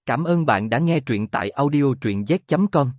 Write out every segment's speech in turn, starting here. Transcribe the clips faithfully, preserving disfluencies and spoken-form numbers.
Cảm ơn bạn đã nghe truyện tại audio truyện z chấm com.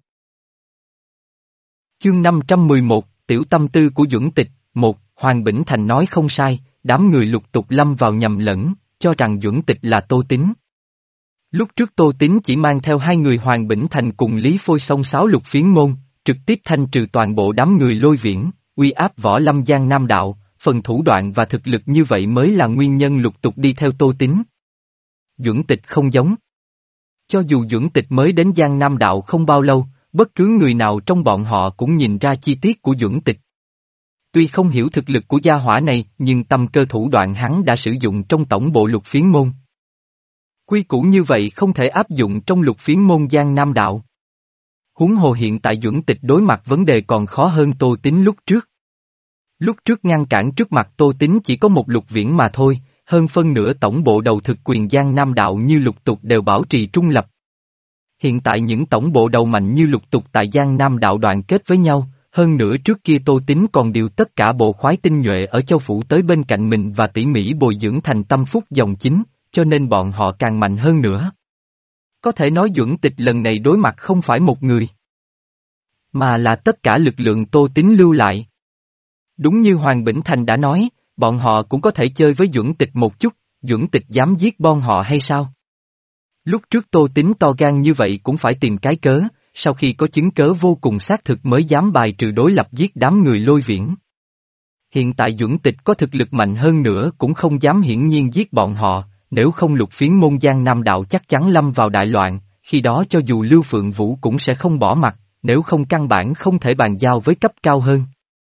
Chương năm trăm mười một, Tiểu tâm tư của Duẩn Tịch. Một, Hoàng Bỉnh Thành nói không sai, đám người lục tục lâm vào nhầm lẫn, cho rằng Duẩn Tịch là Tô Tín. Lúc trước Tô Tín chỉ mang theo hai người Hoàng Bỉnh Thành cùng Lý Phôi xông xáo Lục Phiến Môn, trực tiếp thanh trừ toàn bộ đám người Lôi Viễn, uy áp Võ Lâm Giang Nam Đạo, phần thủ đoạn và thực lực như vậy mới là nguyên nhân lục tục đi theo Tô Tín. Duẩn Tịch không giống. Cho dù Duẩn Tịch mới đến Giang Nam Đạo không bao lâu, bất cứ người nào trong bọn họ cũng nhìn ra chi tiết của Duẩn Tịch. Tuy không hiểu thực lực của gia hỏa này, nhưng tâm cơ thủ đoạn hắn đã sử dụng trong tổng bộ Lục Phiến Môn. Quy củ như vậy không thể áp dụng trong Lục Phiến Môn Giang Nam Đạo. Huống hồ hiện tại Duẩn Tịch đối mặt vấn đề còn khó hơn Tô Tín lúc trước. Lúc trước ngăn cản trước mặt Tô Tín chỉ có một Lục Viễn mà thôi, hơn phân nửa tổng bộ đầu thực quyền Giang Nam Đạo như Lục Tục đều bảo trì trung lập. Hiện tại những tổng bộ đầu mạnh như Lục Tục tại Giang Nam Đạo đoàn kết với nhau, hơn nữa trước kia Tô Tín còn điều tất cả bộ khoái tinh nhuệ ở châu phủ tới bên cạnh mình và tỉ mỉ bồi dưỡng thành tâm phúc dòng chính, cho nên bọn họ càng mạnh hơn nữa. Có thể nói Duẩn Tịch lần này đối mặt không phải một người, mà là tất cả lực lượng Tô Tín lưu lại. Đúng như Hoàng Bỉnh Thành đã nói, bọn họ cũng có thể chơi với Duẩn Tịch một chút, Duẩn Tịch dám giết bọn họ hay sao? Lúc trước Tô Tín to gan như vậy cũng phải tìm cái cớ, sau khi có chứng cớ vô cùng xác thực mới dám bài trừ đối lập giết đám người Lôi Viễn. Hiện tại Duẩn Tịch có thực lực mạnh hơn nữa cũng không dám hiển nhiên giết bọn họ, nếu không Lục Phiến Môn Giang Nam Đạo chắc chắn lâm vào đại loạn, khi đó cho dù Lưu Phượng Vũ cũng sẽ không bỏ mặt, nếu không căn bản không thể bàn giao với cấp cao hơn.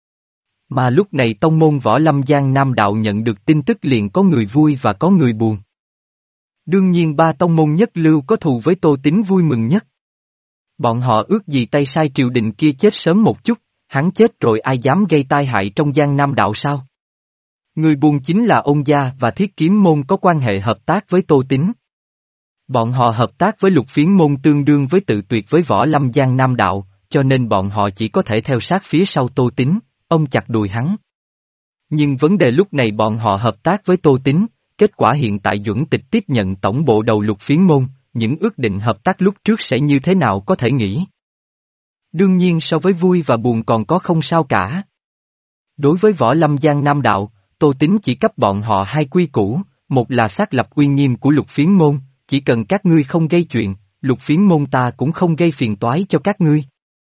Mà lúc này tông môn Võ Lâm Giang Nam Đạo nhận được tin tức liền có người vui và có người buồn. Đương nhiên ba tông môn nhất lưu có thù với Tô Tín vui mừng nhất. Bọn họ ước gì tay sai triều đình kia chết sớm một chút, hắn chết rồi ai dám gây tai hại trong Giang Nam Đạo sao? Người buồn chính là Ôn gia và Thiết Kiếm môn có quan hệ hợp tác với Tô Tín. Bọn họ hợp tác với Lục Phiến môn tương đương với tự tuyệt với Võ Lâm Giang Nam Đạo, cho nên bọn họ chỉ có thể theo sát phía sau Tô Tín, ông chặt đùi hắn. Nhưng vấn đề lúc này bọn họ hợp tác với Tô Tín, kết quả hiện tại Duẩn Tịch tiếp nhận tổng bộ đầu Lục Phiến môn, những ước định hợp tác lúc trước sẽ như thế nào có thể nghĩ. Đương nhiên so với vui và buồn còn có không sao cả. Đối với Võ Lâm Giang Nam Đạo, Tô Tín chỉ cấp bọn họ hai quy củ, một là xác lập uy nghiêm của Lục Phiến môn, chỉ cần các ngươi không gây chuyện, Lục Phiến môn ta cũng không gây phiền toái cho các ngươi.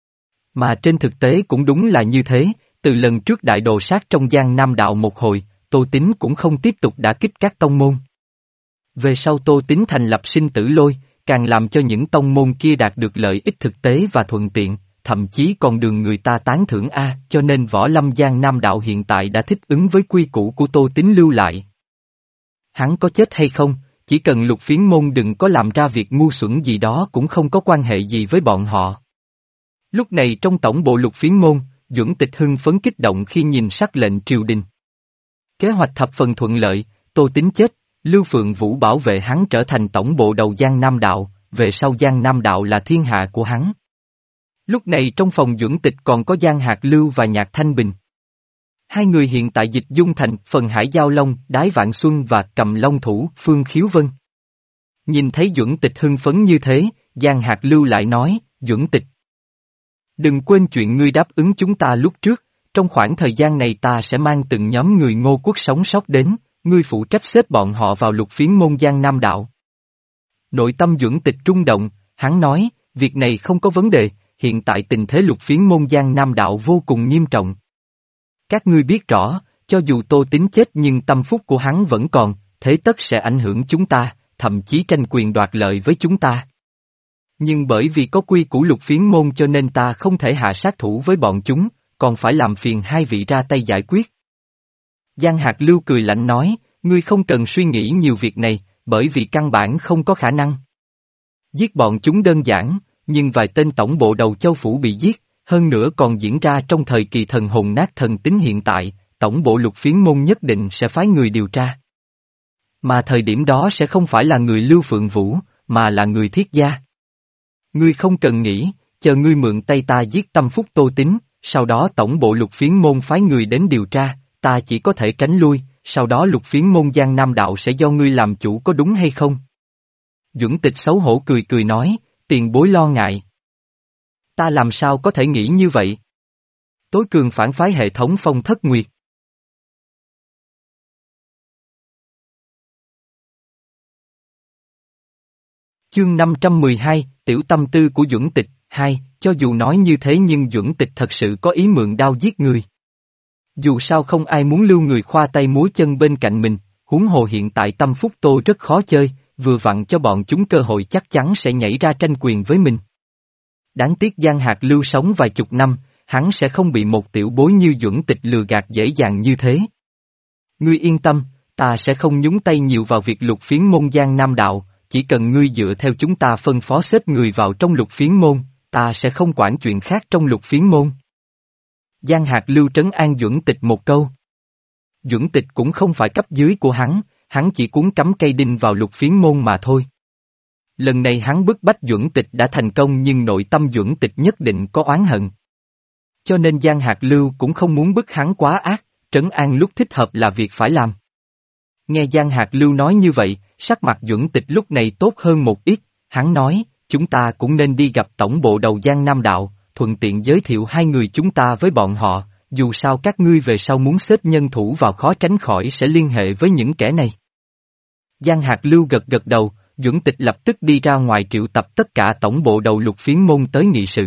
Mà trên thực tế cũng đúng là như thế, từ lần trước đại đồ sát trong Giang Nam Đạo một hồi, Tô Tín cũng không tiếp tục đả kích các tông môn. Về sau Tô Tín thành lập Sinh Tử Lôi, càng làm cho những tông môn kia đạt được lợi ích thực tế và thuận tiện, thậm chí còn đường người ta tán thưởng A, cho nên Võ Lâm Giang Nam Đạo hiện tại đã thích ứng với quy củ của Tô Tín lưu lại. Hắn có chết hay không, chỉ cần Lục Phiến môn đừng có làm ra việc ngu xuẩn gì đó cũng không có quan hệ gì với bọn họ. Lúc này trong tổng bộ Lục Phiến môn, Duẩn Tịch hưng phấn kích động khi nhìn sắc lệnh triều đình. Kế hoạch thập phần thuận lợi, Tô Tín chết, Lưu Phượng Vũ bảo vệ hắn trở thành tổng bộ đầu Giang Nam Đạo, về sau Giang Nam Đạo là thiên hạ của hắn. Lúc này trong phòng Duẩn Tịch còn có Giang Hạc Lưu và Nhạc Thanh Bình. Hai người hiện tại dịch dung thành Phần Hải Giao Long, Đái Vạn Xuân và Cầm Long Thủ, Phương Khiếu Vân. Nhìn thấy Duẩn Tịch hưng phấn như thế, Giang Hạc Lưu lại nói, Duẩn Tịch, đừng quên chuyện ngươi đáp ứng chúng ta lúc trước, trong khoảng thời gian này ta sẽ mang từng nhóm người Ngô Quốc sống sót đến, ngươi phụ trách xếp bọn họ vào Lục Phiến môn Giang Nam Đạo. Nội tâm Duẩn Tịch rung động, hắn nói, việc này không có vấn đề, hiện tại tình thế Lục Phiến môn Giang Nam Đạo vô cùng nghiêm trọng. Các ngươi biết rõ, cho dù Tô Tín chết nhưng tâm phúc của hắn vẫn còn, thế tất sẽ ảnh hưởng chúng ta, thậm chí tranh quyền đoạt lợi với chúng ta. Nhưng bởi vì có quy củ Lục Phiến môn cho nên ta không thể hạ sát thủ với bọn chúng, còn phải làm phiền hai vị ra tay giải quyết. Giang Hạc Lưu cười lạnh nói, ngươi không cần suy nghĩ nhiều việc này, bởi vì căn bản không có khả năng. Giết bọn chúng đơn giản, nhưng vài tên tổng bộ đầu châu phủ bị giết, hơn nữa còn diễn ra trong thời kỳ thần hồn nát thần tính hiện tại, tổng bộ Lục Phiến môn nhất định sẽ phái người điều tra. Mà thời điểm đó sẽ không phải là người Lưu Phượng Vũ, mà là người Thiết gia. Ngươi không cần nghĩ, chờ ngươi mượn tay ta giết tâm phúc Tô Tín, sau đó tổng bộ Lục Phiến môn phái người đến điều tra, ta chỉ có thể tránh lui, sau đó Lục Phiến môn Giang Nam Đạo sẽ do ngươi làm chủ, có đúng hay không? Duẩn Tịch xấu hổ cười cười nói, tiền bối lo ngại. Ta làm sao có thể nghĩ như vậy? Tối cường phản phái hệ thống Phong Thất Nguyệt. Chương năm trăm mười hai, Tiểu tâm tư của Duẩn Tịch, hai, cho dù nói như thế nhưng Duẩn Tịch thật sự có ý mượn đao giết người. Dù sao không ai muốn lưu người khoa tay múa chân bên cạnh mình, huống hồ hiện tại Tâm Phúc Tô rất khó chơi, vừa vặn cho bọn chúng cơ hội chắc chắn sẽ nhảy ra tranh quyền với mình. Đáng tiếc Giang Hạc Lưu sống vài chục năm, hắn sẽ không bị một tiểu bối như Duẩn Tịch lừa gạt dễ dàng như thế. Ngươi yên tâm, ta sẽ không nhúng tay nhiều vào việc lục phiến môn Giang Nam Đạo, chỉ cần ngươi dựa theo chúng ta phân phó xếp người vào trong lục phiến môn, ta sẽ không quản chuyện khác trong lục phiến môn. Giang Hạc Lưu trấn an Duẩn Tịch một câu. Duẩn Tịch cũng không phải cấp dưới của hắn, hắn chỉ cuốn cắm cây đinh vào lục phiến môn mà thôi. Lần này hắn bức bách Duẩn Tịch đã thành công nhưng nội tâm Duẩn Tịch nhất định có oán hận. Cho nên Giang Hạc Lưu cũng không muốn bức hắn quá ác, trấn an lúc thích hợp là việc phải làm. Nghe Giang Hạc Lưu nói như vậy, sắc mặt Duẩn Tịch lúc này tốt hơn một ít, hắn nói, chúng ta cũng nên đi gặp tổng bộ đầu Giang Nam Đạo, thuận tiện giới thiệu hai người chúng ta với bọn họ, dù sao các ngươi về sau muốn xếp nhân thủ vào khó tránh khỏi sẽ liên hệ với những kẻ này. Giang Hạc Lưu gật gật đầu, Duẩn Tịch lập tức đi ra ngoài triệu tập tất cả tổng bộ đầu lục phiến môn tới nghị sự.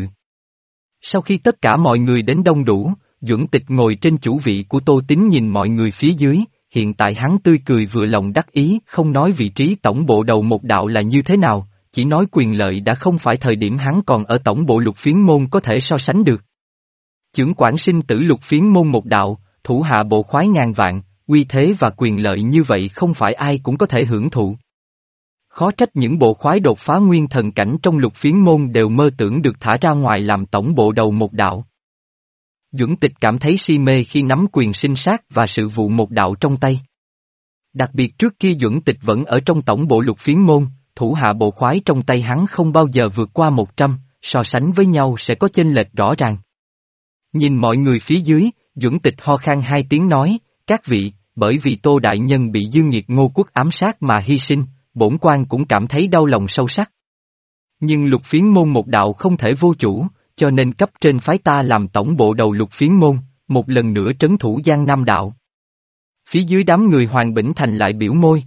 Sau khi tất cả mọi người đến đông đủ, Duẩn Tịch ngồi trên chủ vị của Tô Tín nhìn mọi người phía dưới, hiện tại hắn tươi cười vừa lòng đắc ý, không nói vị trí tổng bộ đầu một đạo là như thế nào, chỉ nói quyền lợi đã không phải thời điểm hắn còn ở tổng bộ lục phiến môn có thể so sánh được. Chưởng quản sinh tử lục phiến môn một đạo, thủ hạ bộ khoái ngàn vạn, uy thế và quyền lợi như vậy không phải ai cũng có thể hưởng thụ. Khó trách những bộ khoái đột phá nguyên thần cảnh trong lục phiến môn đều mơ tưởng được thả ra ngoài làm tổng bộ đầu một đạo. Duẩn Tịch cảm thấy si mê khi nắm quyền sinh sát và sự vụ một đạo trong tay. Đặc biệt trước kia Duẩn Tịch vẫn ở trong tổng bộ lục phiến môn, thủ hạ bộ khoái trong tay hắn không bao giờ vượt qua một trăm, so sánh với nhau sẽ có chênh lệch rõ ràng. Nhìn mọi người phía dưới, Duẩn Tịch ho khan hai tiếng nói, các vị, bởi vì Tô Đại Nhân bị Dương Nghiệt Ngô Quốc ám sát mà hy sinh, bổn quan cũng cảm thấy đau lòng sâu sắc. Nhưng lục phiến môn một đạo không thể vô chủ, cho nên cấp trên phái ta làm tổng bộ đầu lục phiến môn, một lần nữa trấn thủ Giang Nam Đạo. Phía dưới đám người Hoàng Bỉnh Thành lại biểu môi.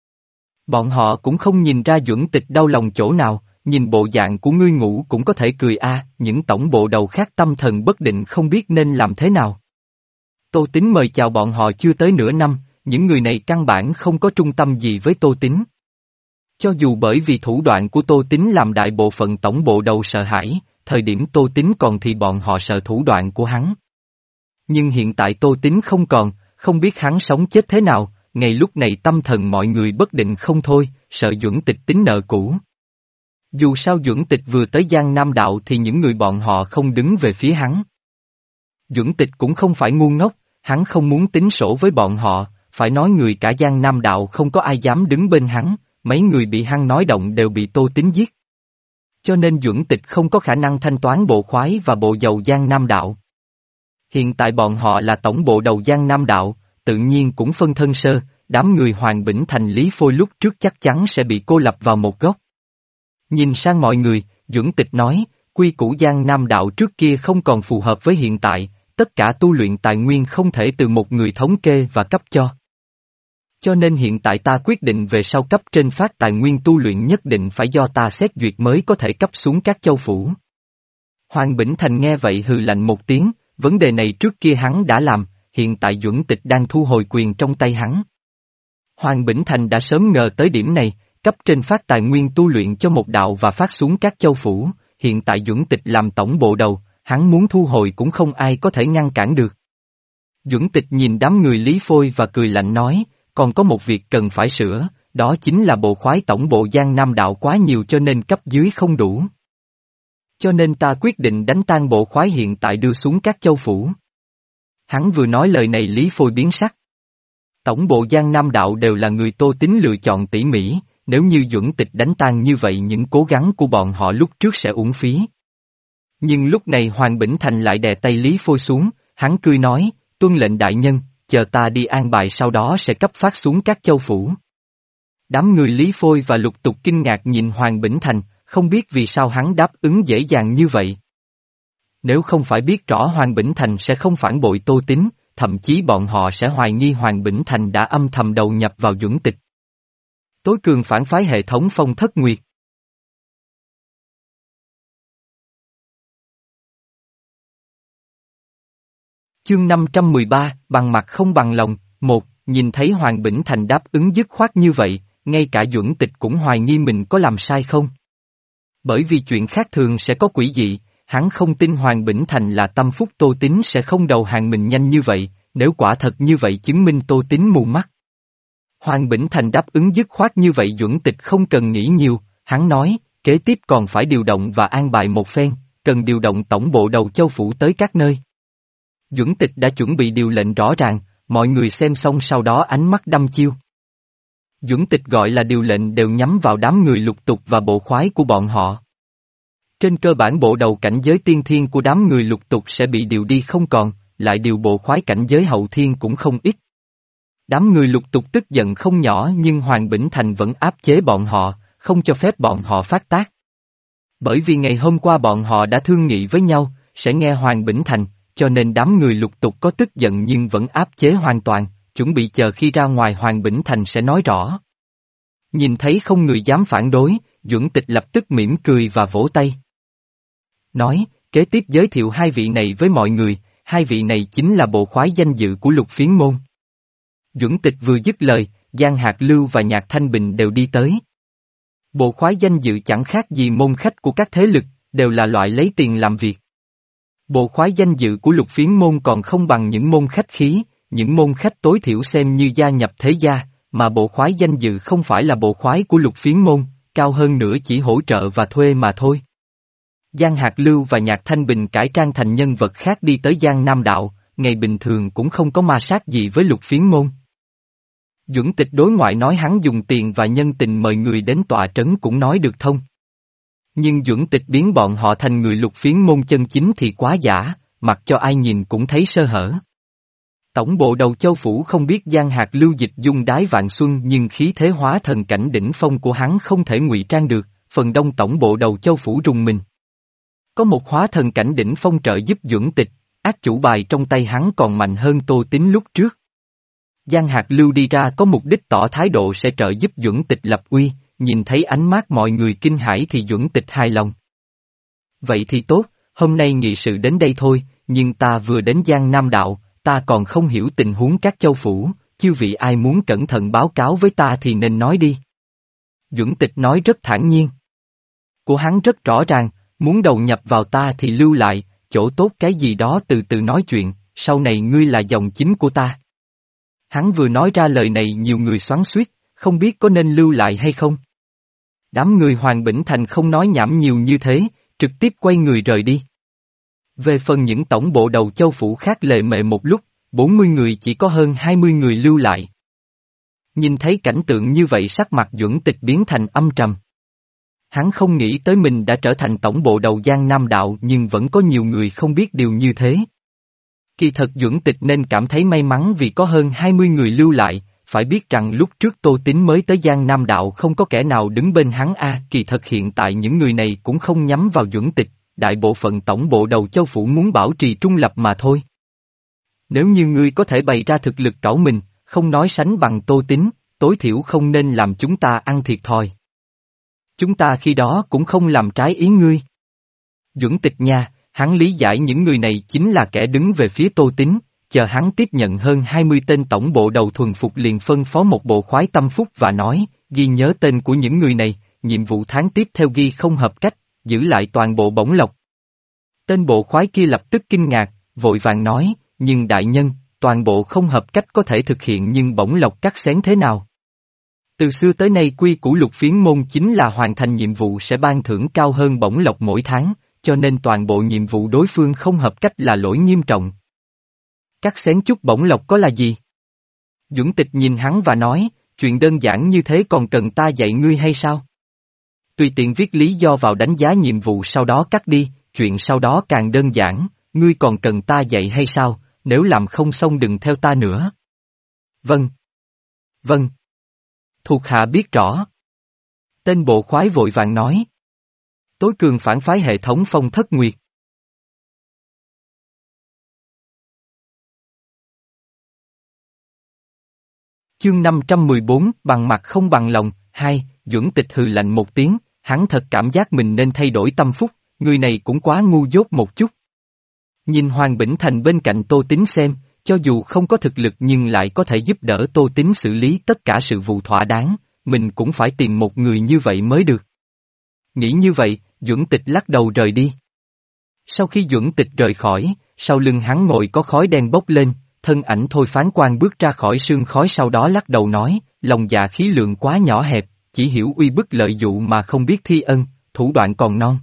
Bọn họ cũng không nhìn ra Duẩn Tịch đau lòng chỗ nào, nhìn bộ dạng của ngươi ngủ cũng có thể cười a, những tổng bộ đầu khác tâm thần bất định không biết nên làm thế nào. Tô Tín mời chào bọn họ chưa tới nửa năm, những người này căn bản không có trung tâm gì với Tô Tín. Cho dù bởi vì thủ đoạn của Tô Tín làm đại bộ phận tổng bộ đầu sợ hãi, thời điểm Tô Tín còn thì bọn họ sợ thủ đoạn của hắn. Nhưng hiện tại Tô Tín không còn, không biết hắn sống chết thế nào, ngay lúc này tâm thần mọi người bất định không thôi, sợ Duẩn Tịch tính nợ cũ. Dù sao Duẩn Tịch vừa tới Giang Nam Đạo thì những người bọn họ không đứng về phía hắn. Duẩn Tịch cũng không phải ngu ngốc, hắn không muốn tính sổ với bọn họ, phải nói người cả Giang Nam Đạo không có ai dám đứng bên hắn, mấy người bị hắn nói động đều bị Tô Tín giết. Cho nên Duẩn Tịch không có khả năng thanh toán bộ khoái và bộ dầu Giang Nam Đạo. Hiện tại bọn họ là tổng bộ đầu Giang Nam Đạo, tự nhiên cũng phân thân sơ, đám người Hoàng Bỉnh Thành Lý Phôi lúc trước chắc chắn sẽ bị cô lập vào một góc. Nhìn sang mọi người, Duẩn Tịch nói, quy củ Giang Nam Đạo trước kia không còn phù hợp với hiện tại, tất cả tu luyện tài nguyên không thể từ một người thống kê và cấp cho. Cho nên hiện tại ta quyết định về sau cấp trên phát tài nguyên tu luyện nhất định phải do ta xét duyệt mới có thể cấp xuống các châu phủ. Hoàng Bỉnh Thành nghe vậy hừ lạnh một tiếng, vấn đề này trước kia hắn đã làm, hiện tại Duẩn Tịch đang thu hồi quyền trong tay hắn. Hoàng Bỉnh Thành đã sớm ngờ tới điểm này, cấp trên phát tài nguyên tu luyện cho một đạo và phát xuống các châu phủ, hiện tại Duẩn Tịch làm tổng bộ đầu, hắn muốn thu hồi cũng không ai có thể ngăn cản được. Duẩn Tịch nhìn đám người Lý Phôi và cười lạnh nói, còn có một việc cần phải sửa, đó chính là bộ khoái tổng bộ Giang Nam Đạo quá nhiều cho nên cấp dưới không đủ. Cho nên ta quyết định đánh tan bộ khoái hiện tại đưa xuống các châu phủ. Hắn vừa nói lời này Lý Phôi biến sắc. Tổng bộ Giang Nam Đạo đều là người Tô Tín lựa chọn tỉ mỉ, nếu như Duẩn Tịch đánh tan như vậy những cố gắng của bọn họ lúc trước sẽ uổng phí. Nhưng lúc này Hoàng Bỉnh Thành lại đè tay Lý Phôi xuống, hắn cười nói, tuân lệnh đại nhân, chờ ta đi an bài sau đó sẽ cấp phát xuống các châu phủ. Đám người Lý Phôi và Lục Tục kinh ngạc nhìn Hoàng Bỉnh Thành, không biết vì sao hắn đáp ứng dễ dàng như vậy. Nếu không phải biết rõ Hoàng Bỉnh Thành sẽ không phản bội Tô Tín, thậm chí bọn họ sẽ hoài nghi Hoàng Bỉnh Thành đã âm thầm đầu nhập vào Duẩn Tịch. Tối cường phản phái hệ thống Phong Thất Nguyệt. Chương năm trăm mười ba, bằng mặt không bằng lòng, một, nhìn thấy Hoàng Bỉnh Thành đáp ứng dứt khoát như vậy, ngay cả Duẩn Tịch cũng hoài nghi mình có làm sai không. Bởi vì chuyện khác thường sẽ có quỷ dị, hắn không tin Hoàng Bỉnh Thành là tâm phúc Tô Tín sẽ không đầu hàng mình nhanh như vậy, nếu quả thật như vậy chứng minh Tô Tín mù mắt. Hoàng Bỉnh Thành đáp ứng dứt khoát như vậy Duẩn Tịch không cần nghĩ nhiều, hắn nói, kế tiếp còn phải điều động và an bài một phen, cần điều động tổng bộ đầu châu phủ tới các nơi. Duẩn Tịch đã chuẩn bị điều lệnh rõ ràng, mọi người xem xong sau đó ánh mắt đăm chiêu. Duẩn Tịch gọi là điều lệnh đều nhắm vào đám người Lục Tục và bộ khoái của bọn họ. Trên cơ bản bộ đầu cảnh giới tiên thiên của đám người Lục Tục sẽ bị điều đi không còn, lại điều bộ khoái cảnh giới hậu thiên cũng không ít. Đám người Lục Tục tức giận không nhỏ nhưng Hoàng Bỉnh Thành vẫn áp chế bọn họ, không cho phép bọn họ phát tác. Bởi vì ngày hôm qua bọn họ đã thương nghị với nhau, sẽ nghe Hoàng Bỉnh Thành, cho nên đám người Lục Tục có tức giận nhưng vẫn áp chế hoàn toàn, chuẩn bị chờ khi ra ngoài Hoàng Bỉnh Thành sẽ nói rõ. Nhìn thấy không người dám phản đối, Duẩn Tịch lập tức mỉm cười và vỗ tay. Nói, kế tiếp giới thiệu hai vị này với mọi người, hai vị này chính là bộ khoái danh dự của Lục Phiến Môn. Duẩn Tịch vừa dứt lời, Giang Hạc Lưu và Nhạc Thanh Bình đều đi tới. Bộ khoái danh dự chẳng khác gì môn khách của các thế lực, đều là loại lấy tiền làm việc. Bộ khoái danh dự của Lục Phiến Môn còn không bằng những môn khách khí, những môn khách tối thiểu xem như gia nhập thế gia, mà bộ khoái danh dự không phải là bộ khoái của Lục Phiến Môn, cao hơn nữa chỉ hỗ trợ và thuê mà thôi. Giang Hạc Lưu và Nhạc Thanh Bình cải trang thành nhân vật khác đi tới Giang Nam Đạo, ngày bình thường cũng không có ma sát gì với Lục Phiến Môn. Duẩn Tịch đối ngoại nói hắn dùng tiền và nhân tình mời người đến tọa trấn cũng nói được thông. Nhưng Duẩn Tịch biến bọn họ thành người Lục Phiến Môn chân chính thì quá giả, mặc cho ai nhìn cũng thấy sơ hở. Tổng bộ đầu châu phủ không biết Giang Hạc Lưu dịch dung đái vạn xuân nhưng khí thế hóa thần cảnh đỉnh phong của hắn không thể ngụy trang được, phần đông tổng bộ đầu châu phủ rùng mình. Có một hóa thần cảnh đỉnh phong trợ giúp Duẩn Tịch, ác chủ bài trong tay hắn còn mạnh hơn Tô Tín lúc trước. Giang Hạc Lưu đi ra có mục đích tỏ thái độ sẽ trợ giúp Duẩn Tịch lập uy, nhìn thấy ánh mắt mọi người kinh hãi thì Duẩn Tịch hài lòng. Vậy thì tốt, hôm nay nghị sự đến đây thôi, nhưng ta vừa đến Giang Nam Đạo, ta còn không hiểu tình huống các châu phủ, chư vị ai muốn cẩn thận báo cáo với ta thì nên nói đi. Duẩn Tịch nói rất thản nhiên. Của hắn rất rõ ràng, muốn đầu nhập vào ta thì lưu lại, chỗ tốt cái gì đó từ từ nói chuyện, sau này ngươi là dòng chính của ta. Hắn vừa nói ra lời này nhiều người xoắn xuýt, không biết có nên lưu lại hay không. Đám người Hoàng Bỉnh Thành không nói nhảm nhiều như thế, trực tiếp quay người rời đi. Về phần những tổng bộ đầu châu phủ khác lệ mệ một lúc, bốn mươi người chỉ có hơn hai mươi người lưu lại. Nhìn thấy cảnh tượng như vậy sắc mặt Duẩn Tịch biến thành âm trầm. Hắn không nghĩ tới mình đã trở thành tổng bộ đầu Giang Nam Đạo nhưng vẫn có nhiều người không biết điều như thế. Kỳ thật Duẩn Tịch nên cảm thấy may mắn vì có hơn hai mươi người lưu lại, phải biết rằng lúc trước Tô Tín mới tới Giang Nam Đạo không có kẻ nào đứng bên hắn a. À, kỳ thật hiện tại những người này cũng không nhắm vào Duẩn Tịch, đại bộ phận tổng bộ đầu châu phủ muốn bảo trì trung lập mà thôi. Nếu như ngươi có thể bày ra thực lực cẩu mình, không nói sánh bằng Tô Tín, tối thiểu không nên làm chúng ta ăn thiệt thòi. Chúng ta khi đó cũng không làm trái ý ngươi. Duẩn Tịch nha, hắn lý giải những người này chính là kẻ đứng về phía Tô Tín, chờ hắn tiếp nhận hơn hai mươi tên tổng bộ đầu thuần phục liền phân phó một bộ khoái tâm phúc và nói, ghi nhớ tên của những người này, nhiệm vụ tháng tiếp theo ghi không hợp cách, giữ lại toàn bộ bổng lộc. Tên bộ khoái kia lập tức kinh ngạc, vội vàng nói, nhưng đại nhân, toàn bộ không hợp cách có thể thực hiện nhưng bổng lộc cắt xén thế nào? Từ xưa tới nay quy củ Lục Phiến Môn chính là hoàn thành nhiệm vụ sẽ ban thưởng cao hơn bổng lộc mỗi tháng, cho nên toàn bộ nhiệm vụ đối phương không hợp cách là lỗi nghiêm trọng. Cắt xén chút bổng lộc có là gì? Duẩn Tịch nhìn hắn và nói, chuyện đơn giản như thế còn cần ta dạy ngươi hay sao? Tùy tiện viết lý do vào đánh giá nhiệm vụ sau đó cắt đi, chuyện sau đó càng đơn giản, ngươi còn cần ta dạy hay sao, nếu làm không xong đừng theo ta nữa. Vâng. Vâng. Thuộc hạ biết rõ. Tên bộ khoái vội vàng nói. Tối cường phản phái hệ thống Phong Thất Nguyệt. Chương năm trăm mười bốn, bằng mặt không bằng lòng, hai, Duẩn Tịch hừ lạnh một tiếng, hắn thật cảm giác mình nên thay đổi tâm phúc, người này cũng quá ngu dốt một chút. Nhìn Hoàng Bỉnh Thành bên cạnh Tô Tín xem, cho dù không có thực lực nhưng lại có thể giúp đỡ Tô Tín xử lý tất cả sự vụ thỏa đáng, mình cũng phải tìm một người như vậy mới được. Nghĩ như vậy, Duẩn Tịch lắc đầu rời đi. Sau khi Duẩn Tịch rời khỏi, sau lưng hắn ngồi có khói đen bốc lên, thân ảnh Thôi Phán Quan bước ra khỏi sương khói sau đó lắc đầu nói, lòng dạ khí lượng quá nhỏ hẹp, chỉ hiểu uy bức lợi dụ mà không biết thi ân, thủ đoạn còn non.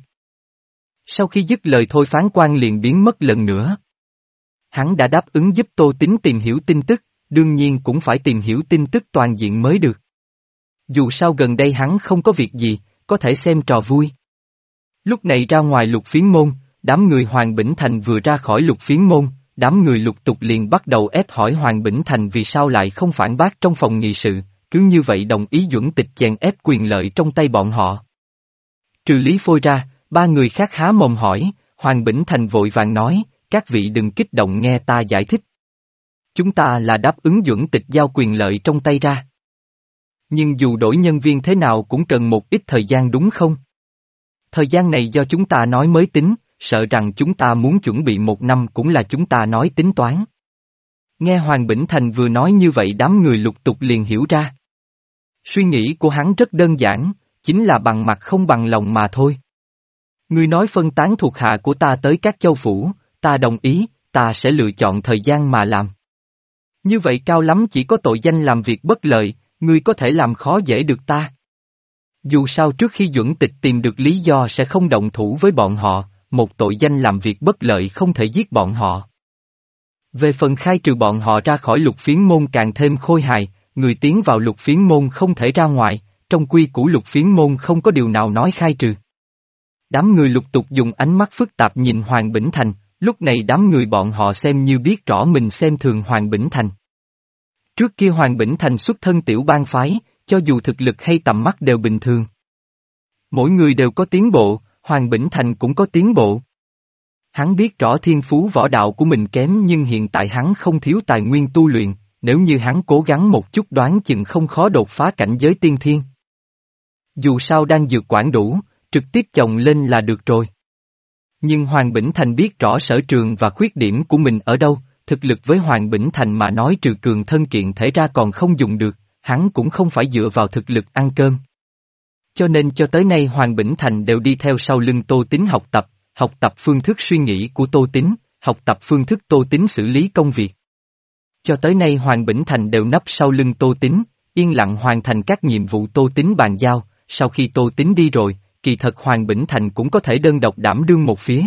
Sau khi dứt lời Thôi Phán Quan liền biến mất lần nữa. Hắn đã đáp ứng giúp Tô Tín tìm hiểu tin tức, đương nhiên cũng phải tìm hiểu tin tức toàn diện mới được. Dù sao gần đây hắn không có việc gì, có thể xem trò vui. Lúc này ra ngoài Lục Phiến môn, đám người Hoàng Bỉnh Thành vừa ra khỏi Lục Phiến môn, đám người Lục Tục liền bắt đầu ép hỏi Hoàng Bỉnh Thành vì sao lại không phản bác trong phòng nghị sự, cứ như vậy đồng ý Duẩn Tịch chèn ép quyền lợi trong tay bọn họ. Trừ Lý Phôi ra, ba người khác há mồm hỏi, Hoàng Bỉnh Thành vội vàng nói, các vị đừng kích động nghe ta giải thích. Chúng ta là đáp ứng Duẩn Tịch giao quyền lợi trong tay ra. Nhưng dù đổi nhân viên thế nào cũng cần một ít thời gian đúng không? Thời gian này do chúng ta nói mới tính, sợ rằng chúng ta muốn chuẩn bị một năm cũng là chúng ta nói tính toán. Nghe Hoàng Bỉnh Thành vừa nói như vậy đám người Lục Tục liền hiểu ra. Suy nghĩ của hắn rất đơn giản, chính là bằng mặt không bằng lòng mà thôi. Ngươi nói phân tán thuộc hạ của ta tới các châu phủ, ta đồng ý, ta sẽ lựa chọn thời gian mà làm. Như vậy cao lắm chỉ có tội danh làm việc bất lợi, ngươi có thể làm khó dễ được ta. Dù sao trước khi Duẩn Tịch tìm được lý do sẽ không động thủ với bọn họ, một tội danh làm việc bất lợi không thể giết bọn họ. Về phần khai trừ bọn họ ra khỏi Lục Phiến môn càng thêm khôi hài, người tiến vào Lục Phiến môn không thể ra ngoài, trong quy củ Lục Phiến môn không có điều nào nói khai trừ. Đám người Lục Tục dùng ánh mắt phức tạp nhìn Hoàng Bỉnh Thành, lúc này đám người bọn họ xem như biết rõ mình xem thường Hoàng Bỉnh Thành. Trước kia Hoàng Bỉnh Thành xuất thân tiểu bang phái, cho dù thực lực hay tầm mắt đều bình thường. Mỗi người đều có tiến bộ, Hoàng Bỉnh Thành cũng có tiến bộ. Hắn biết rõ thiên phú võ đạo của mình kém nhưng hiện tại hắn không thiếu tài nguyên tu luyện, nếu như hắn cố gắng một chút đoán chừng không khó đột phá cảnh giới tiên thiên. Dù sao đang dược quản đủ, trực tiếp chồng lên là được rồi. Nhưng Hoàng Bỉnh Thành biết rõ sở trường và khuyết điểm của mình ở đâu, thực lực với Hoàng Bỉnh Thành mà nói trừ cường thân kiện thể ra còn không dùng được, hắn cũng không phải dựa vào thực lực ăn cơm. Cho nên cho tới nay Hoàng Bỉnh Thành đều đi theo sau lưng Tô Tín học tập, học tập phương thức suy nghĩ của Tô Tín, học tập phương thức Tô Tín xử lý công việc. Cho tới nay Hoàng Bỉnh Thành đều nấp sau lưng Tô Tín, yên lặng hoàn thành các nhiệm vụ Tô Tín bàn giao, sau khi Tô Tín đi rồi, kỳ thật Hoàng Bỉnh Thành cũng có thể đơn độc đảm đương một phía.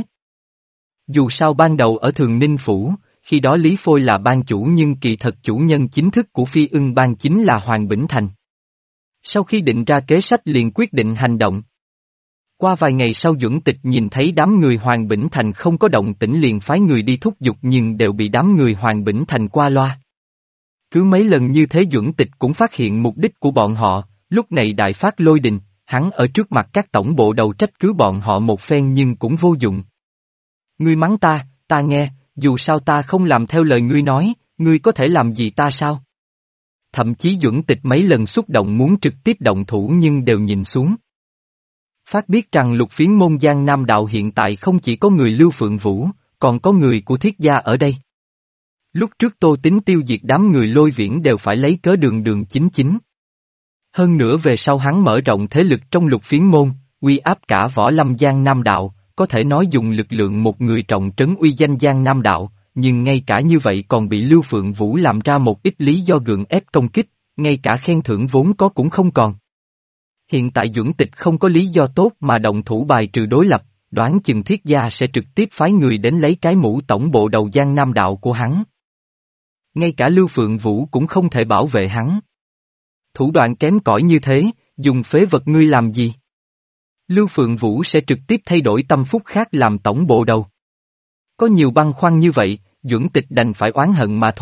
Dù sao ban đầu ở Thường Ninh Phủ, khi đó Lý Phôi là ban chủ nhưng kỳ thật chủ nhân chính thức của Phi Ưng Bang chính là Hoàng Bỉnh Thành. Sau khi định ra kế sách liền quyết định hành động. Qua vài ngày sau Duẩn Tịch nhìn thấy đám người Hoàng Bỉnh Thành không có động tĩnh liền phái người đi thúc giục nhưng đều bị đám người Hoàng Bỉnh Thành qua loa. Cứ mấy lần như thế Duẩn Tịch cũng phát hiện mục đích của bọn họ, lúc này đại phát lôi đình, hắn ở trước mặt các tổng bộ đầu trách cứ bọn họ một phen nhưng cũng vô dụng. Ngươi mắng ta, ta nghe, dù sao ta không làm theo lời ngươi nói, ngươi có thể làm gì ta sao? Thậm chí Duẩn Tịch mấy lần xúc động muốn trực tiếp động thủ nhưng đều nhìn xuống. Phát biết rằng Lục Phiến môn Giang Nam đạo hiện tại không chỉ có người Lưu Phượng Vũ, còn có người của Thiết gia ở đây. Lúc trước Tô Tín tiêu diệt đám người Lôi Viễn đều phải lấy cớ đường đường chính chính. Hơn nữa về sau hắn mở rộng thế lực trong Lục Phiến môn, uy áp cả võ lâm Giang Nam đạo, có thể nói dùng lực lượng một người trọng trấn uy danh Giang Nam đạo, nhưng ngay cả như vậy còn bị Lưu Phượng Vũ làm ra một ít lý do gượng ép công kích, ngay cả khen thưởng vốn có cũng không còn. Hiện tại Duẩn Tịch không có lý do tốt mà động thủ bài trừ đối lập, đoán chừng Thiết gia sẽ trực tiếp phái người đến lấy cái mũ tổng bộ đầu Giang Nam đạo của hắn. Ngay cả Lưu Phượng Vũ cũng không thể bảo vệ hắn. Thủ đoạn kém cỏi như thế, dùng phế vật ngươi làm gì? Lưu Phượng Vũ sẽ trực tiếp thay đổi tâm phúc khác làm tổng bộ đầu. Có nhiều băn khoăn như vậy, Duẩn Tịch đành phải oán hận mà thôi,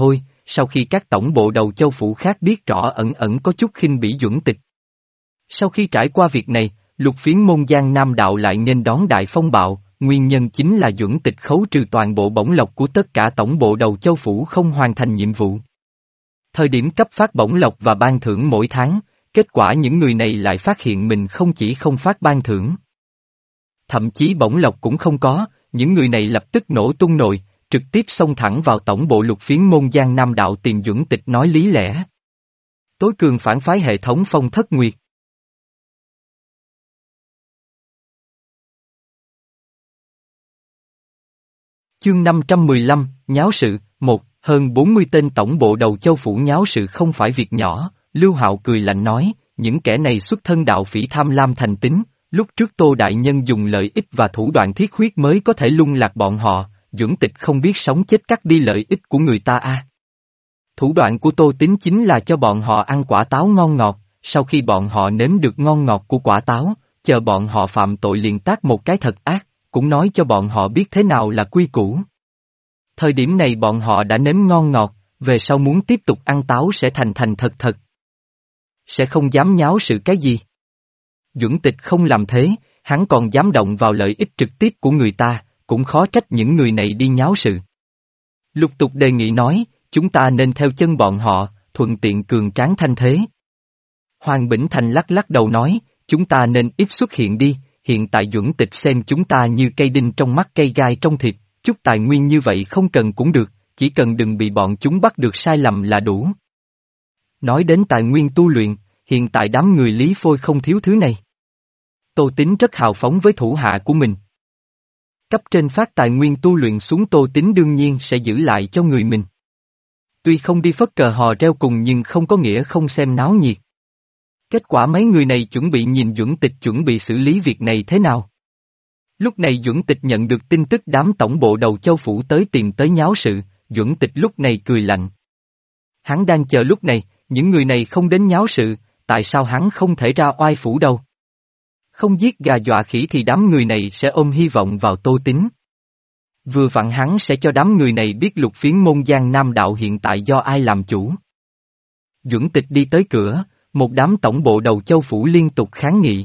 sau khi các tổng bộ đầu châu phủ khác biết rõ ẩn ẩn có chút khinh bỉ Duẩn Tịch. Sau khi trải qua việc này, lục phiến môn Giang Nam đạo lại nên đón đại phong bạo, nguyên nhân chính là Duẩn Tịch khấu trừ toàn bộ bổng lộc của tất cả tổng bộ đầu châu phủ không hoàn thành nhiệm vụ. Thời điểm cấp phát bổng lộc và ban thưởng mỗi tháng, kết quả những người này lại phát hiện mình không chỉ không phát ban thưởng. Thậm chí bổng lộc cũng không có, những người này lập tức nổ tung nồi, trực tiếp xông thẳng vào tổng bộ lục phiến môn Giang Nam đạo tìm Duẩn Tịch nói lý lẽ. Tối cường phản phái hệ thống Phong Thất Nguyệt. Chương năm trăm mười lăm, nháo sự, một, hơn bốn mươi tên tổng bộ đầu châu phủ nháo sự không phải việc nhỏ, Lưu Hạo cười lạnh nói, những kẻ này xuất thân đạo phỉ tham lam thành tính, lúc trước Tô Đại Nhân dùng lợi ích và thủ đoạn thiết huyết mới có thể lung lạc bọn họ, Duẩn Tịch không biết sống chết cắt đi lợi ích của người ta a. À. Thủ đoạn của Tô Tín chính là cho bọn họ ăn quả táo ngon ngọt, sau khi bọn họ nếm được ngon ngọt của quả táo, chờ bọn họ phạm tội liền tác một cái thật ác, cũng nói cho bọn họ biết thế nào là quy củ. Thời điểm này bọn họ đã nếm ngon ngọt, về sau muốn tiếp tục ăn táo sẽ thành thành thật thật. Sẽ không dám nháo sự cái gì. Duẩn Tịch không làm thế, hắn còn dám động vào lợi ích trực tiếp của người ta, cũng khó trách những người này đi nháo sự. Lục Tục đề nghị nói, chúng ta nên theo chân bọn họ, thuận tiện cường tráng thanh thế. Hoàng Bỉnh Thành lắc lắc đầu nói, chúng ta nên ít xuất hiện đi, hiện tại Duẩn Tịch xem chúng ta như cây đinh trong mắt cây gai trong thịt, chút tài nguyên như vậy không cần cũng được, chỉ cần đừng bị bọn chúng bắt được sai lầm là đủ. Nói đến tài nguyên tu luyện, hiện tại đám người Lý Phôi không thiếu thứ này. Tô Tín rất hào phóng với thủ hạ của mình. Cấp trên phát tài nguyên tu luyện xuống Tô Tín đương nhiên sẽ giữ lại cho người mình. Tuy không đi phất cờ hò reo cùng nhưng không có nghĩa không xem náo nhiệt. Kết quả mấy người này chuẩn bị nhìn Duẩn Tịch chuẩn bị xử lý việc này thế nào. Lúc này Duẩn Tịch nhận được tin tức đám tổng bộ đầu châu phủ tới tìm tới nháo sự, Duẩn Tịch lúc này cười lạnh. Hắn đang chờ lúc này, những người này không đến nháo sự, tại sao hắn không thể ra oai phủ đâu? Không giết gà dọa khỉ thì đám người này sẽ ôm hy vọng vào Tô Tín. Vừa vặn hắn sẽ cho đám người này biết lục phiến môn Giang Nam đạo hiện tại do ai làm chủ. Duẩn Tịch đi tới cửa, một đám tổng bộ đầu châu phủ liên tục kháng nghị.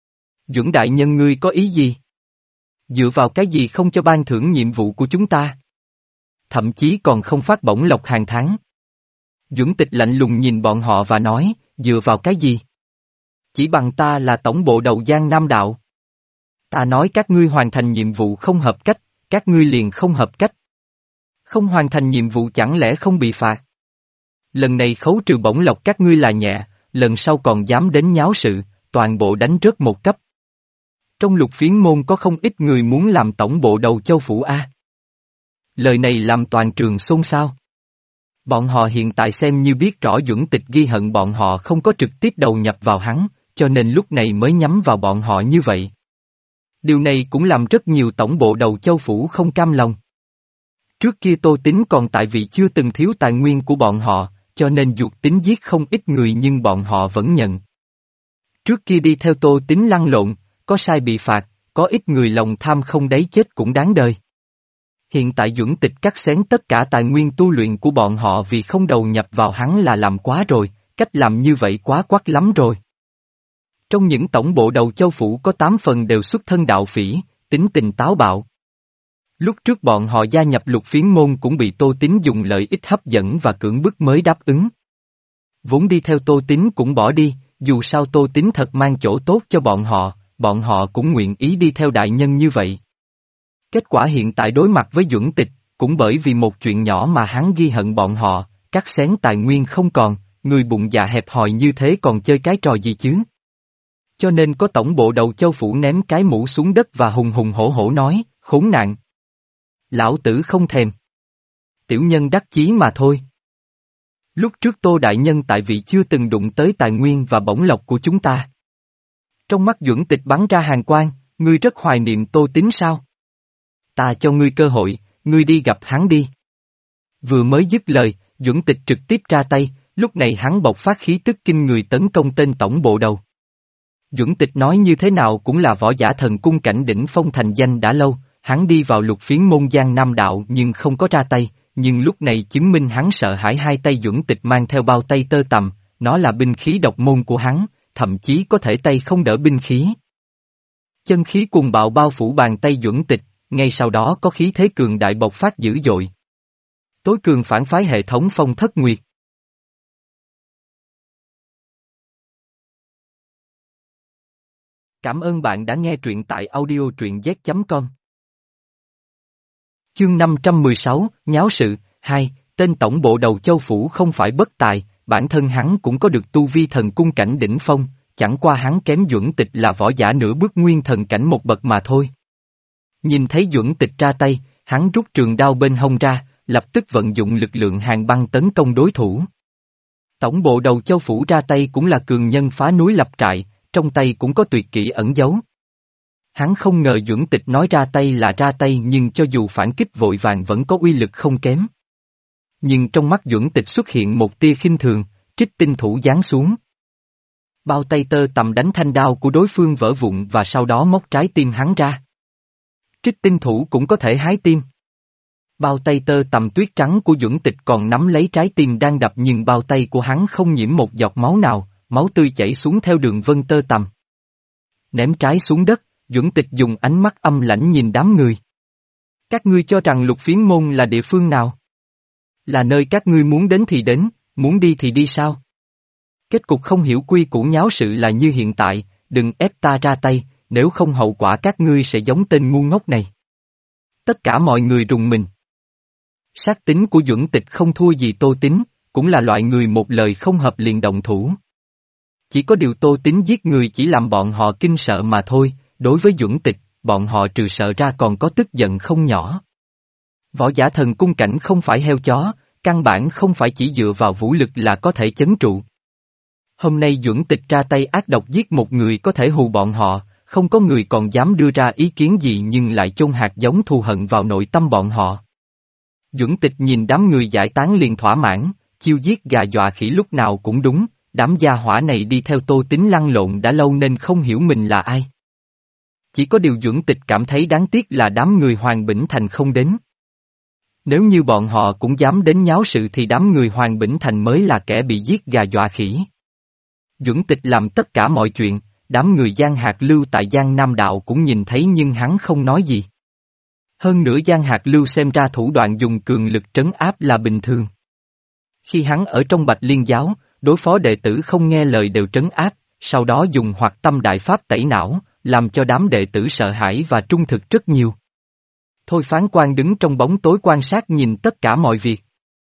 Duẩn đại nhân ngươi có ý gì? Dựa vào cái gì không cho ban thưởng nhiệm vụ của chúng ta? Thậm chí còn không phát bổng lộc hàng tháng. Duẩn Tịch lạnh lùng nhìn bọn họ và nói, dựa vào cái gì? Chỉ bằng ta là tổng bộ đầu Giang Nam đạo. Ta nói các ngươi hoàn thành nhiệm vụ không hợp cách, các ngươi liền không hợp cách. Không hoàn thành nhiệm vụ chẳng lẽ không bị phạt? Lần này khấu trừ bổng lộc các ngươi là nhẹ, lần sau còn dám đến nháo sự, toàn bộ đánh rớt một cấp. Trong lục phiến môn có không ít người muốn làm tổng bộ đầu châu phủ A. Lời này làm toàn trường xôn xao. Bọn họ hiện tại xem như biết rõ Duẩn Tịch ghi hận bọn họ không có trực tiếp đầu nhập vào hắn, cho nên lúc này mới nhắm vào bọn họ như vậy. Điều này cũng làm rất nhiều tổng bộ đầu châu phủ không cam lòng. Trước kia Tô Tín còn tại vì chưa từng thiếu tài nguyên của bọn họ, cho nên dù Tín giết không ít người nhưng bọn họ vẫn nhận. Trước kia đi theo Tô Tín lăn lộn, có sai bị phạt, có ít người lòng tham không đáy chết cũng đáng đời. Hiện tại Duẩn Tịch cắt xén tất cả tài nguyên tu luyện của bọn họ vì không đầu nhập vào hắn là làm quá rồi, cách làm như vậy quá quắc lắm rồi. Trong những tổng bộ đầu châu phủ có tám phần đều xuất thân đạo phỉ, tính tình táo bạo. Lúc trước bọn họ gia nhập lục phiến môn cũng bị Tô Tín dùng lợi ích hấp dẫn và cưỡng bức mới đáp ứng. Vốn đi theo Tô Tín cũng bỏ đi, dù sao Tô Tín thật mang chỗ tốt cho bọn họ, bọn họ cũng nguyện ý đi theo đại nhân như vậy. Kết quả hiện tại đối mặt với Duẩn Tịch, cũng bởi vì một chuyện nhỏ mà hắn ghi hận bọn họ, cắt xén tài nguyên không còn, người bụng dạ hẹp hòi như thế còn chơi cái trò gì chứ? Cho nên có tổng bộ đầu châu phủ ném cái mũ xuống đất và hùng hùng hổ hổ nói, khốn nạn. Lão tử không thèm. Tiểu nhân đắc chí mà thôi. Lúc trước Tô Đại Nhân tại vị chưa từng đụng tới tài nguyên và bổng lộc của chúng ta. Trong mắt Duẩn Tịch bắn ra hàn quang, ngươi rất hoài niệm Tô Tín sao? Ta cho ngươi cơ hội, ngươi đi gặp hắn đi. Vừa mới dứt lời, Duẩn Tịch trực tiếp ra tay, lúc này hắn bộc phát khí tức kinh người tấn công tên tổng bộ đầu. Duẩn Tịch nói như thế nào cũng là võ giả thần cung cảnh đỉnh phong thành danh đã lâu, hắn đi vào lục phiến môn Giang Nam đạo nhưng không có ra tay, nhưng lúc này chứng minh hắn sợ hãi hai tay Duẩn Tịch mang theo bao tay tơ tằm, nó là binh khí độc môn của hắn, thậm chí có thể tay không đỡ binh khí. Chân khí cuồng bạo bao phủ bàn tay Duẩn Tịch, ngay sau đó có khí thế cường đại bộc phát dữ dội. Tối cường phản phái hệ thống Phong Thất Nguyệt. Cảm ơn bạn đã nghe truyện tại audio truyện z chấm com. Chương năm trăm mười sáu, Nháo sự, hai, tên tổng bộ đầu châu phủ không phải bất tài, bản thân hắn cũng có được tu vi thần cung cảnh đỉnh phong, chẳng qua hắn kém Duẩn Tịch là võ giả nửa bước nguyên thần cảnh một bậc mà thôi. Nhìn thấy Duẩn Tịch ra tay, hắn rút trường đao bên hông ra, lập tức vận dụng lực lượng hàng băng tấn công đối thủ. Tổng bộ đầu châu phủ ra tay cũng là cường nhân phá núi lập trại, trong tay cũng có tuyệt kỹ ẩn giấu. Hắn không ngờ Duẩn Tịch nói ra tay là ra tay nhưng cho dù phản kích vội vàng vẫn có uy lực không kém. Nhưng trong mắt Duẩn Tịch xuất hiện một tia khinh thường, trích tinh thủ giáng xuống. Bao tay tơ tằm đánh thanh đao của đối phương vỡ vụn và sau đó móc trái tim hắn ra. Trích tinh thủ cũng có thể hái tim. Bao tay tơ tằm tuyết trắng của Duẩn Tịch còn nắm lấy trái tim đang đập nhưng bao tay của hắn không nhiễm một giọt máu nào, máu tươi chảy xuống theo đường vân tơ tằm. Ném trái xuống đất, Duẩn Tịch dùng ánh mắt âm lãnh nhìn đám người. Các ngươi cho rằng Lục Phiến Môn là địa phương nào? Là nơi các ngươi muốn đến thì đến, muốn đi thì đi sao? Kết cục không hiểu quy củ nháo sự là như hiện tại, đừng ép ta ra tay, nếu không hậu quả các ngươi sẽ giống tên ngu ngốc này. Tất cả mọi người rùng mình. Sát tính của Duẩn Tịch không thua gì Tô Tín, cũng là loại người một lời không hợp liền động thủ. Chỉ có điều Tô Tín giết người chỉ làm bọn họ kinh sợ mà thôi, đối với Duẩn Tịch, bọn họ trừ sợ ra còn có tức giận không nhỏ. Võ giả thần cung cảnh không phải heo chó, căn bản không phải chỉ dựa vào vũ lực là có thể chấn trụ. Hôm nay Duẩn Tịch ra tay ác độc giết một người có thể hù bọn họ, không có người còn dám đưa ra ý kiến gì nhưng lại chôn hạt giống thù hận vào nội tâm bọn họ. Duẩn Tịch nhìn đám người giải tán liền thỏa mãn, chiêu giết gà dọa khỉ lúc nào cũng đúng, đám gia hỏa này đi theo Tô Tín lăn lộn đã lâu nên không hiểu mình là ai. Chỉ có điều Duẩn Tịch cảm thấy đáng tiếc là đám người Hoàng Bỉnh Thành không đến. Nếu như bọn họ cũng dám đến nháo sự thì đám người Hoàng Bỉnh Thành mới là kẻ bị giết gà dọa khỉ. Duẩn Tịch làm tất cả mọi chuyện, đám người Giang Hạc Lưu tại Giang Nam Đạo cũng nhìn thấy nhưng hắn không nói gì. Hơn nữa Giang Hạc Lưu xem ra thủ đoạn dùng cường lực trấn áp là bình thường. Khi hắn ở trong Bạch Liên Giáo, đối phó đệ tử không nghe lời đều trấn áp, sau đó dùng hoạt tâm đại pháp tẩy não, làm cho đám đệ tử sợ hãi và trung thực rất nhiều. Thôi Phán Quan đứng trong bóng tối quan sát nhìn tất cả mọi việc.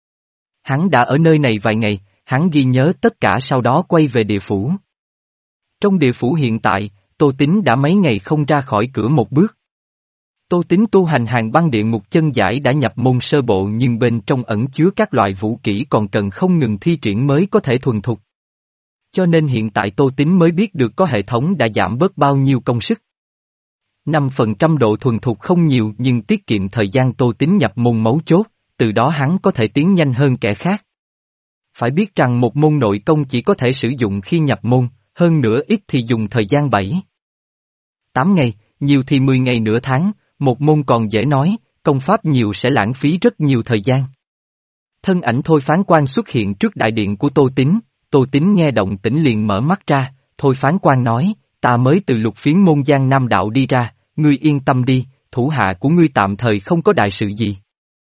Hắn đã ở nơi này vài ngày, hắn ghi nhớ tất cả sau đó quay về địa phủ. Trong địa phủ hiện tại, Tô Tín đã mấy ngày không ra khỏi cửa một bước. Tô Tín tu hành hàng băng địa ngục chân giải đã nhập môn sơ bộ nhưng bên trong ẩn chứa các loại vũ kỹ còn cần không ngừng thi triển mới có thể thuần thục. Cho nên hiện tại Tô Tín mới biết được có hệ thống đã giảm bớt bao nhiêu công sức. năm phần trăm độ thuần thục không nhiều nhưng tiết kiệm thời gian Tô Tín nhập môn mấu chốt, từ đó hắn có thể tiến nhanh hơn kẻ khác. Phải biết rằng một môn nội công chỉ có thể sử dụng khi nhập môn, hơn nữa ít thì dùng thời gian bảy, tám ngày, nhiều thì mười ngày nửa tháng, một môn còn dễ nói, công pháp nhiều sẽ lãng phí rất nhiều thời gian. Thân ảnh Thôi Phán Quan xuất hiện trước đại điện của Tô Tín, Tô Tín nghe động tĩnh liền mở mắt ra, Thôi Phán Quan nói, ta mới từ Lục Phiến Môn Giang Nam Đạo đi ra, ngươi yên tâm đi, thủ hạ của ngươi tạm thời không có đại sự gì.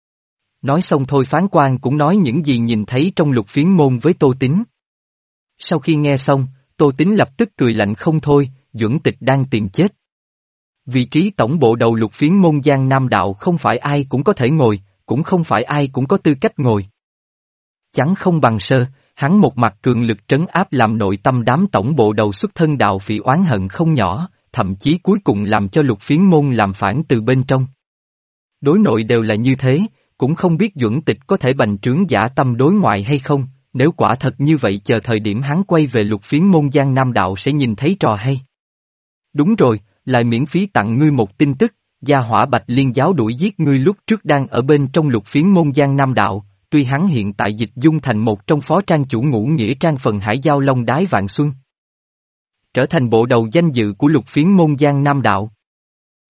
Nói xong Thôi Phán Quan cũng nói những gì nhìn thấy trong Lục Phiến Môn với Tô Tín. Sau khi nghe xong, Tô Tín lập tức cười lạnh không thôi, Duẩn Tịch đang tìm chết. Vị trí tổng bộ đầu Lục Phiến Môn Giang Nam Đạo không phải ai cũng có thể ngồi, cũng không phải ai cũng có tư cách ngồi. Chẳng không bằng sơ, hắn một mặt cường lực trấn áp làm nội tâm đám tổng bộ đầu xuất thân đạo phỉ oán hận không nhỏ, thậm chí cuối cùng làm cho Lục Phiến Môn làm phản từ bên trong. Đối nội đều là như thế, cũng không biết Duẩn Tịch có thể bành trướng giả tâm đối ngoại hay không, nếu quả thật như vậy chờ thời điểm hắn quay về Lục Phiến Môn Giang Nam Đạo sẽ nhìn thấy trò hay. Đúng rồi, lại miễn phí tặng ngươi một tin tức, gia hỏa Bạch Liên Giáo đuổi giết ngươi lúc trước đang ở bên trong Lục Phiến Môn Giang Nam Đạo, tuy hắn hiện tại dịch dung thành một trong phó trang chủ ngũ nghĩa trang phần Hải Giao Long Đái Vạn Xuân. Trở thành bộ đầu danh dự của Lục Phiến Môn Giang Nam Đạo.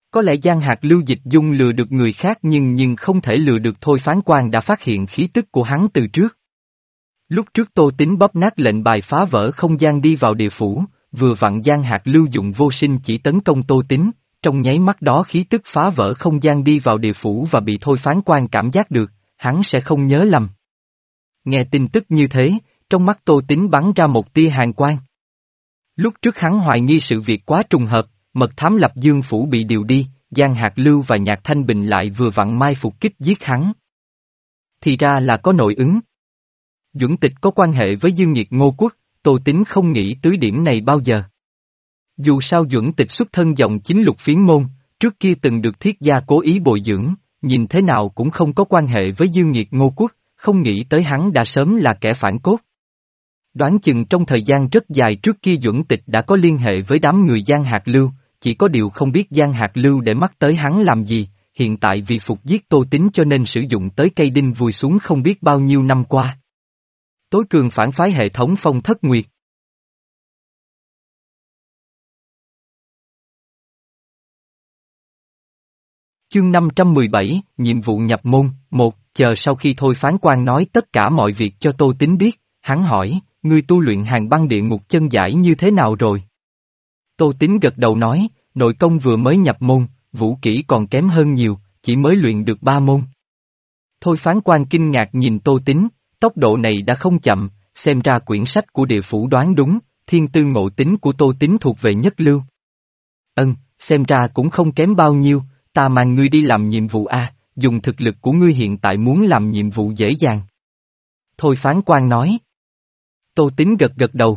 Có lẽ Giang Hạc Lưu Dịch Dung lừa được người khác nhưng nhưng không thể lừa được Thôi Phán Quan đã phát hiện khí tức của hắn từ trước. Lúc trước Tô Tín bóp nát lệnh bài phá vỡ không gian đi vào địa phủ, vừa vặn Giang Hạc Lưu dụng vô sinh chỉ tấn công Tô Tín, trong nháy mắt đó khí tức phá vỡ không gian đi vào địa phủ và bị Thôi Phán Quan cảm giác được, hắn sẽ không nhớ lầm. Nghe tin tức như thế, trong mắt Tô Tín bắn ra một tia hàn quang. Lúc trước hắn hoài nghi sự việc quá trùng hợp, mật thám Lập Dương Phủ bị điều đi, Giang Hạc Lưu và Nhạc Thanh Bình lại vừa vặn mai phục kích giết hắn. Thì ra là có nội ứng. Duẩn Tịch có quan hệ với Dương Nhiệt Ngô Quốc, Tô Tín không nghĩ tới điểm này bao giờ. Dù sao Duẩn Tịch xuất thân dòng chính lục phiến môn, trước kia từng được Thiết gia cố ý bồi dưỡng, nhìn thế nào cũng không có quan hệ với Dương Nhiệt Ngô Quốc, không nghĩ tới hắn đã sớm là kẻ phản cốt. Đoán chừng trong thời gian rất dài trước kia Duẩn Tịch đã có liên hệ với đám người Giang Hạc Lưu, chỉ có điều không biết Giang Hạc Lưu để mắt tới hắn làm gì, hiện tại vì phục giết Tô Tín cho nên sử dụng tới cây đinh vùi xuống không biết bao nhiêu năm qua. Tối cường phản phái hệ thống Phong Thất Nguyệt. Chương năm trăm mười bảy, nhiệm vụ nhập môn, một, chờ sau khi Thôi Phán Quan nói tất cả mọi việc cho Tô Tín biết, hắn hỏi, ngươi tu luyện Hàn Băng Địa Ngục chân giải như thế nào rồi? Tô Tín gật đầu nói, nội công vừa mới nhập môn, vũ kỹ còn kém hơn nhiều, chỉ mới luyện được ba môn. Thôi Phán Quan kinh ngạc nhìn Tô Tín, tốc độ này đã không chậm, xem ra quyển sách của địa phủ đoán đúng, thiên tư ngộ tính của Tô Tín thuộc về nhất lưu. Ân, xem ra cũng không kém bao nhiêu, ta mang ngươi đi làm nhiệm vụ a, dùng thực lực của ngươi hiện tại muốn làm nhiệm vụ dễ dàng. Thôi Phán Quan nói. Tô Tín gật gật đầu.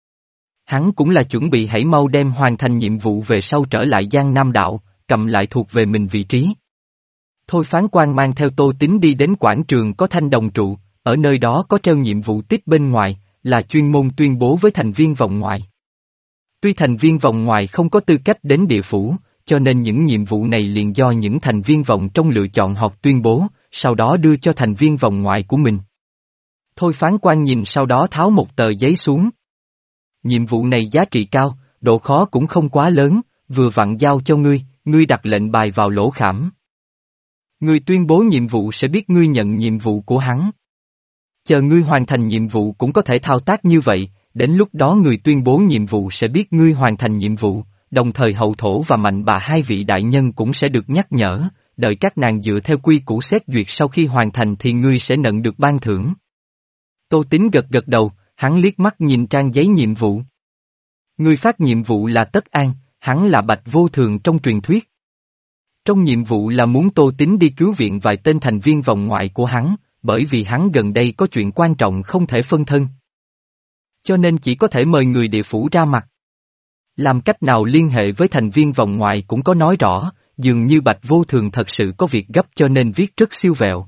Hắn cũng là chuẩn bị hãy mau đem hoàn thành nhiệm vụ về sau trở lại Giang Nam Đạo, cầm lại thuộc về mình vị trí. Thôi Phán Quan mang theo Tô Tín đi đến quảng trường có thanh đồng trụ, ở nơi đó có treo nhiệm vụ tích bên ngoài, là chuyên môn tuyên bố với thành viên vòng ngoài. Tuy thành viên vòng ngoài không có tư cách đến địa phủ, cho nên những nhiệm vụ này liền do những thành viên vòng trong lựa chọn họp tuyên bố, sau đó đưa cho thành viên vòng ngoài của mình. Thôi Phán Quan nhìn sau đó tháo một tờ giấy xuống. Nhiệm vụ này giá trị cao, độ khó cũng không quá lớn, vừa vặn giao cho ngươi, ngươi đặt lệnh bài vào lỗ khảm. Ngươi tuyên bố nhiệm vụ sẽ biết ngươi nhận nhiệm vụ của hắn. Chờ ngươi hoàn thành nhiệm vụ cũng có thể thao tác như vậy, đến lúc đó người tuyên bố nhiệm vụ sẽ biết ngươi hoàn thành nhiệm vụ, đồng thời Hậu Thổ và Mạnh Bà hai vị đại nhân cũng sẽ được nhắc nhở, đợi các nàng dựa theo quy củ xét duyệt sau khi hoàn thành thì ngươi sẽ nhận được ban thưởng. Tô Tín gật gật đầu, hắn liếc mắt nhìn trang giấy nhiệm vụ. Người phát nhiệm vụ là Tất An, hắn là Bạch Vô Thường trong truyền thuyết. Trong nhiệm vụ là muốn Tô Tín đi cứu viện vài tên thành viên vòng ngoại của hắn, bởi vì hắn gần đây có chuyện quan trọng không thể phân thân. Cho nên chỉ có thể mời người địa phủ ra mặt. Làm cách nào liên hệ với thành viên vòng ngoài cũng có nói rõ, dường như Bạch Vô Thường thật sự có việc gấp cho nên viết rất siêu vẹo.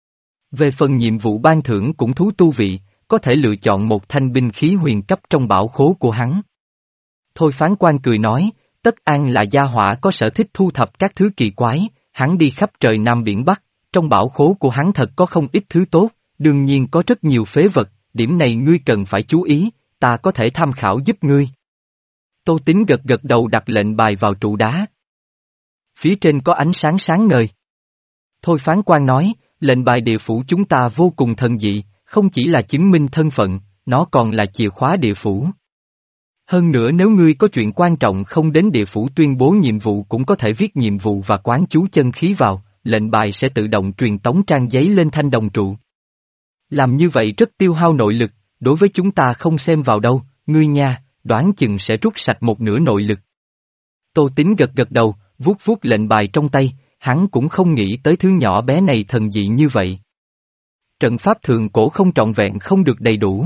Về phần nhiệm vụ ban thưởng cũng thú tu vị, có thể lựa chọn một thanh binh khí huyền cấp trong bảo khố của hắn. Thôi Phán Quan cười nói, Tất An là gia hỏa có sở thích thu thập các thứ kỳ quái, hắn đi khắp trời Nam Biển Bắc, trong bảo khố của hắn thật có không ít thứ tốt, đương nhiên có rất nhiều phế vật, điểm này ngươi cần phải chú ý, ta có thể tham khảo giúp ngươi. Tô Tín gật gật đầu đặt lệnh bài vào trụ đá. Phía trên có ánh sáng sáng ngời. Thôi Phán Quan nói, lệnh bài địa phủ chúng ta vô cùng thần dị, không chỉ là chứng minh thân phận, nó còn là chìa khóa địa phủ. Hơn nữa nếu ngươi có chuyện quan trọng không đến địa phủ tuyên bố nhiệm vụ cũng có thể viết nhiệm vụ và quán chú chân khí vào, lệnh bài sẽ tự động truyền tống trang giấy lên thanh đồng trụ. Làm như vậy rất tiêu hao nội lực, đối với chúng ta không xem vào đâu, ngươi nha, đoán chừng sẽ rút sạch một nửa nội lực. Tô Tín gật gật đầu, vuốt vuốt lệnh bài trong tay, hắn cũng không nghĩ tới thứ nhỏ bé này thần dị như vậy. Trận pháp thượng cổ không trọn vẹn không được đầy đủ.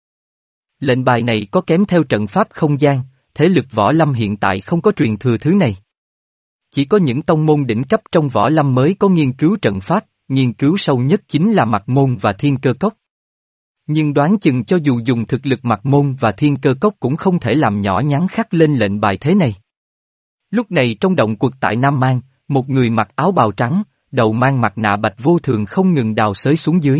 Lệnh bài này có kém theo trận pháp không gian, thế lực võ lâm hiện tại không có truyền thừa thứ này. Chỉ có những tông môn đỉnh cấp trong võ lâm mới có nghiên cứu trận pháp, nghiên cứu sâu nhất chính là Mạc Môn và Thiên Cơ Cốc. Nhưng đoán chừng cho dù dùng thực lực Mạc Môn và Thiên Cơ Cốc cũng không thể làm nhỏ nhắn khắc lên lệnh bài thế này. Lúc này trong động quật tại Nam Mang, một người mặc áo bào trắng, đầu mang mặt nạ Bạch Vô Thường không ngừng đào xới xuống dưới.